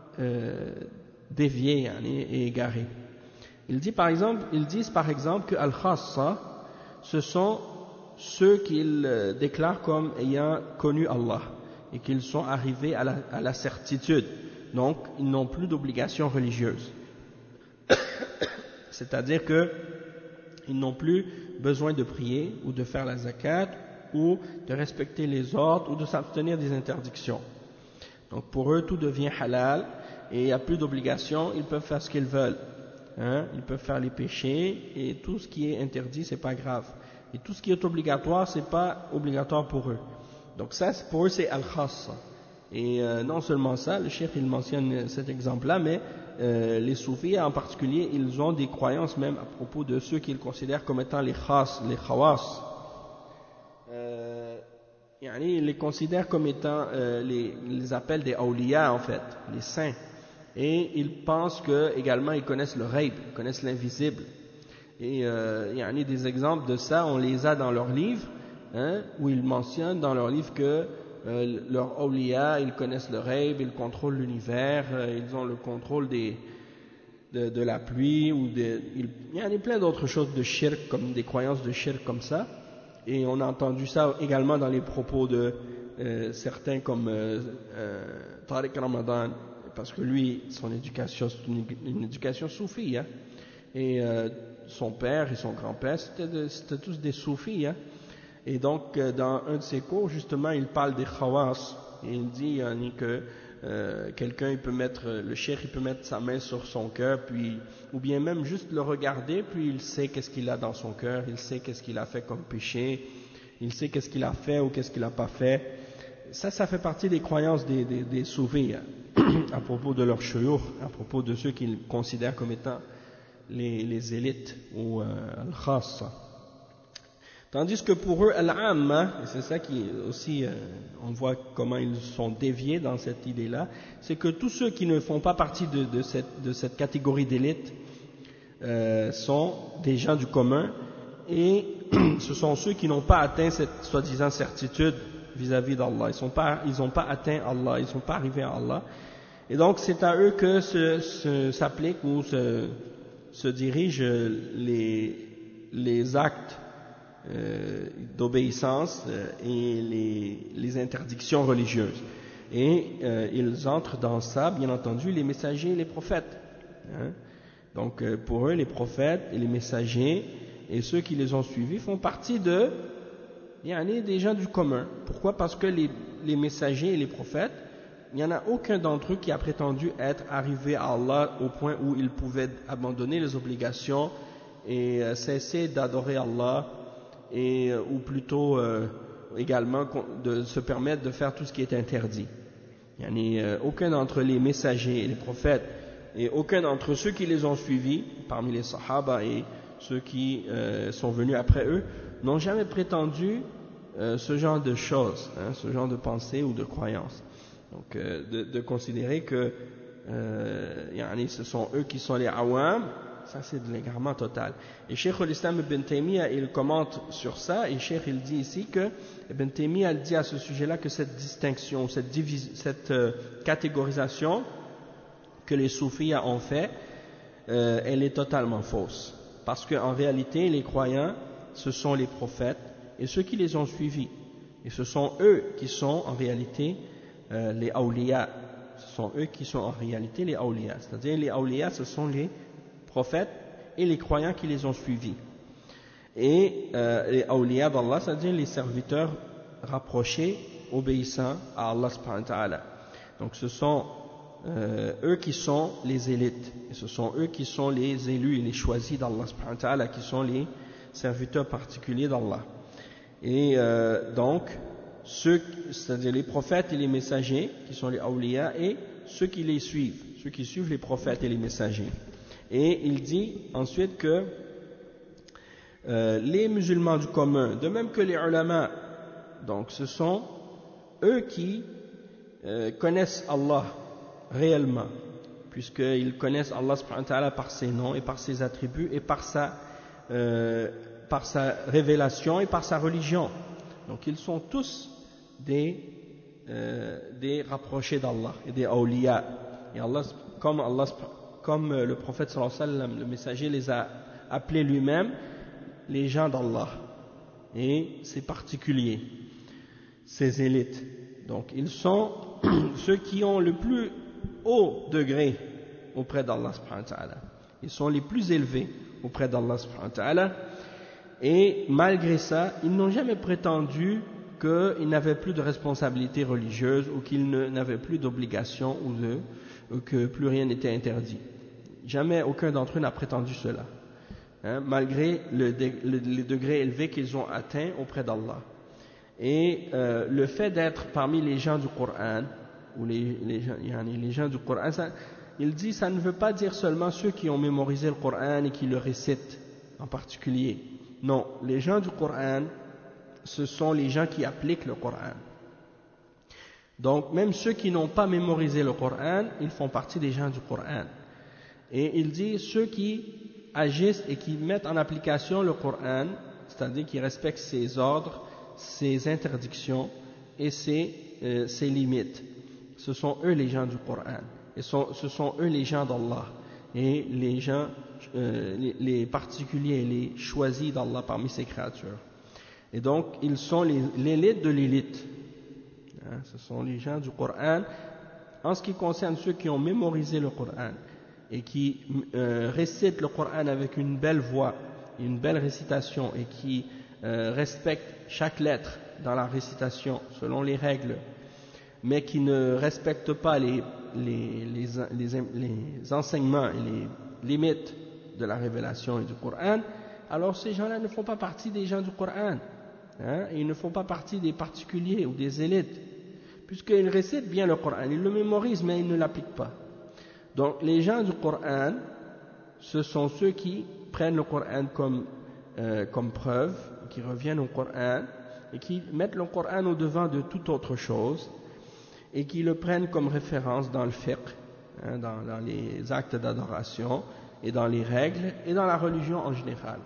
déviée et égarée. Ils disent par exemple que Al-Khassa, ce sont ceux qu'ils déclarent comme ayant connu Allah et qu'ils sont arrivés à la certitude, donc ils n'ont plus d'obligation religieuse. C'est-à-dire qu'ils n'ont plus besoin de prier ou de faire la zakat ou de respecter les ordres ou de s'abstenir des interdictions. Donc pour eux tout devient halal et il n'y a plus d'obligation, ils peuvent faire ce qu'ils veulent. Ils peuvent faire les péchés et tout ce qui est interdit c'est pas grave, et tout ce qui est obligatoire c'est pas obligatoire pour eux. Donc ça pour eux c'est al-khassa. Et non seulement ça, le cheikh il mentionne cet exemple là, mais les soufis en particulier ils ont des croyances même à propos de ceux qu'ils considèrent comme étant les khawas. Ils les considèrent comme étant ils les appellent des awliya en fait, les saints. Et ils pensent que également ils connaissent le ghaib, ils connaissent l'invisible. Et des exemples de ça, on les a dans leurs livres, où ils mentionnent dans leurs livres que leurs awliya, ils connaissent le ghaib, ils contrôlent l'univers, ils ont le contrôle de la pluie, il y a plein d'autres choses de shirk, comme des croyances de shirk comme ça. Et on a entendu ça également dans les propos de certains comme Tariq Ramadan, parce que lui, son éducation, c'est une éducation soufie, et son père et son grand-père, c'était tous des soufis. Hein. Et donc, dans un de ses cours, justement, il parle des khawas. Et il dit que quelqu'un, le cheikh, il peut mettre sa main sur son cœur, puis, ou bien même juste le regarder, puis il sait qu'est-ce qu'il a dans son cœur, il sait qu'est-ce qu'il a fait comme péché, il sait qu'est-ce qu'il a fait ou qu'est-ce qu'il n'a pas fait. Ça fait partie des croyances des soufis à propos de leur shuyukh, à propos de ceux qu'ils considèrent comme étant les élites ou al-khassa. Tandis que pour eux, al-amma, et c'est ça qui aussi, on voit comment ils sont déviés dans cette idée-là, c'est que tous ceux qui ne font pas partie de cette catégorie d'élite sont des gens du commun, et ce sont ceux qui n'ont pas atteint cette soi-disant certitude vis-à-vis d'Allah. Ils n'ont pas atteint Allah, ils ne sont pas arrivés à Allah. Et donc c'est à eux que s'appliquent ou se dirigent les actes d'obéissance et les interdictions religieuses. Et ils entrent dans ça, bien entendu, les messagers et les prophètes. Hein. Donc pour eux, les prophètes et les messagers et ceux qui les ont suivis font partie des gens du commun. Pourquoi? Parce que les messagers et les prophètes, il n'y en a aucun d'entre eux qui a prétendu être arrivé à Allah au point où ils pouvaient abandonner les obligations et cesser d'adorer Allah, ou plutôt également de se permettre de faire tout ce qui est interdit. Il n'y a aucun d'entre les messagers et les prophètes et aucun d'entre ceux qui les ont suivis, parmi les sahaba et ceux qui sont venus après eux, n'ont jamais prétendu ce genre de choses, hein, ce genre de pensée ou de croyance. Donc de considérer que ce sont eux qui sont les awam, ça c'est de l'égarement total. Et Cheikh al-Islam Ibn Taymiyyah, il commente sur ça, et Cheikh il dit ici que Ibn Taymiyyah dit à ce sujet-là que cette distinction, cette catégorisation que les soufis ont fait, elle est totalement fausse. Parce qu'en réalité, les croyants, ce sont les prophètes et ceux qui les ont suivis. Et ce sont eux qui sont en réalité les awliya. Ce sont eux qui sont en réalité les awliya. C'est-à-dire les awliya, ce sont les prophètes et les croyants qui les ont suivis. Et les awliya d'Allah, c'est-à-dire les serviteurs rapprochés, obéissants à Allah subhanahu wa ta'ala. Donc ce sont eux qui sont les élites, et ce sont eux qui sont les élus et les choisis d'Allah subhanahu wa ta'ala, qui sont les serviteurs particuliers d'Allah. Et donc, c'est-à-dire les prophètes et les messagers, qui sont les awliya, et ceux qui les suivent, ceux qui suivent les prophètes et les messagers. Et il dit ensuite que les musulmans du commun, de même que les ulama, donc ce sont eux qui connaissent Allah réellement, puisqu'ils connaissent Allah subhanahu wa ta'ala par ses noms et par ses attributs et par sa révélation et par sa religion. Donc ils sont tous des rapprochés d'Allah et des awliya. Et Allah, comme le prophète sallallahu alayhi wa sallam, le messager les a appelés lui-même les gens d'Allah. Et c'est particulier, ces élites. Donc ils sont ceux qui ont le plus haut degré auprès d'Allah subhanahu wa ta'ala. Ils sont les plus élevés auprès d'Allah subhanahu wa ta'ala. Et malgré ça, ils n'ont jamais prétendu qu'ils n'avaient plus de responsabilité religieuse ou qu'ils n'avaient plus d'obligation ou que plus rien n'était interdit. Jamais aucun d'entre eux n'a prétendu cela, hein, malgré les degrés élevés qu'ils ont atteints auprès d'Allah. Et le fait d'être parmi les gens du Coran, ou les gens du Coran, il dit ça ne veut pas dire seulement ceux qui ont mémorisé le Coran et qui le récitent en particulier. Non, les gens du Coran, ce sont les gens qui appliquent le Coran. Donc même ceux qui n'ont pas mémorisé le Coran, ils font partie des gens du Coran. Et il dit ceux qui agissent et qui mettent en application le Coran, c'est-à-dire qui respectent ses ordres, ses interdictions et ses limites. Ce sont eux les gens du Coran. Et ce sont eux les gens d'Allah. Et les gens, les particuliers, les choisis d'Allah parmi ses créatures. Et donc, ils sont l'élite de l'élite. Hein, ce sont les gens du Coran. En ce qui concerne ceux qui ont mémorisé le Coran et qui récite le Coran avec une belle voix, une belle récitation, et qui respecte chaque lettre dans la récitation selon les règles, mais qui ne respecte pas les enseignements et les limites de la révélation et du Coran, alors ces gens-là ne font pas partie des gens du Coran, hein, ils ne font pas partie des particuliers ou des élites, puisqu'ils récitent bien le Coran, ils le mémorisent mais ils ne l'appliquent pas. Donc les gens du Coran, ce sont ceux qui prennent le Coran comme preuve, qui reviennent au Coran et qui mettent le Coran au devant de toute autre chose et qui le prennent comme référence dans le fiqh, hein, dans les actes d'adoration et dans les règles et dans la religion en général,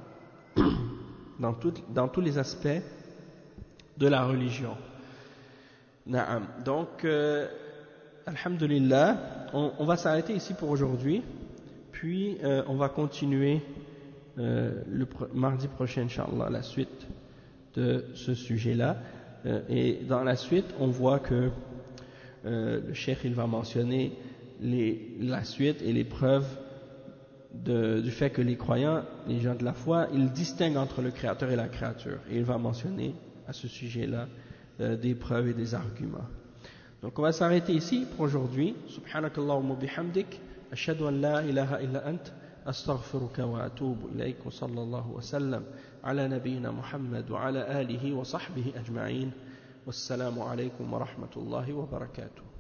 dans tous les aspects de la religion. Naam. Donc, alhamdulillah, on va s'arrêter ici pour aujourd'hui, puis on va continuer le mardi prochain, Inch'Allah, la suite de ce sujet-là. Et dans la suite, on voit que le cheikh il va mentionner la suite et les preuves du fait que les croyants, les gens de la foi, ils distinguent entre le créateur et la créature. Et il va mentionner à ce sujet-là des preuves et des arguments. Donc on va s'arrêter ici pour aujourd'hui. Subhanakallahumma bihamdik, ashhadu an la ilaha illa ant, astaghfiruka wa atubu ilayk, wa sallallahu wa sallam ala nabiyyina Muhammad wa ala alihi wa sahbihi ajma'in. Wassalamu alaykum wa rahmatullahi wa barakatuh.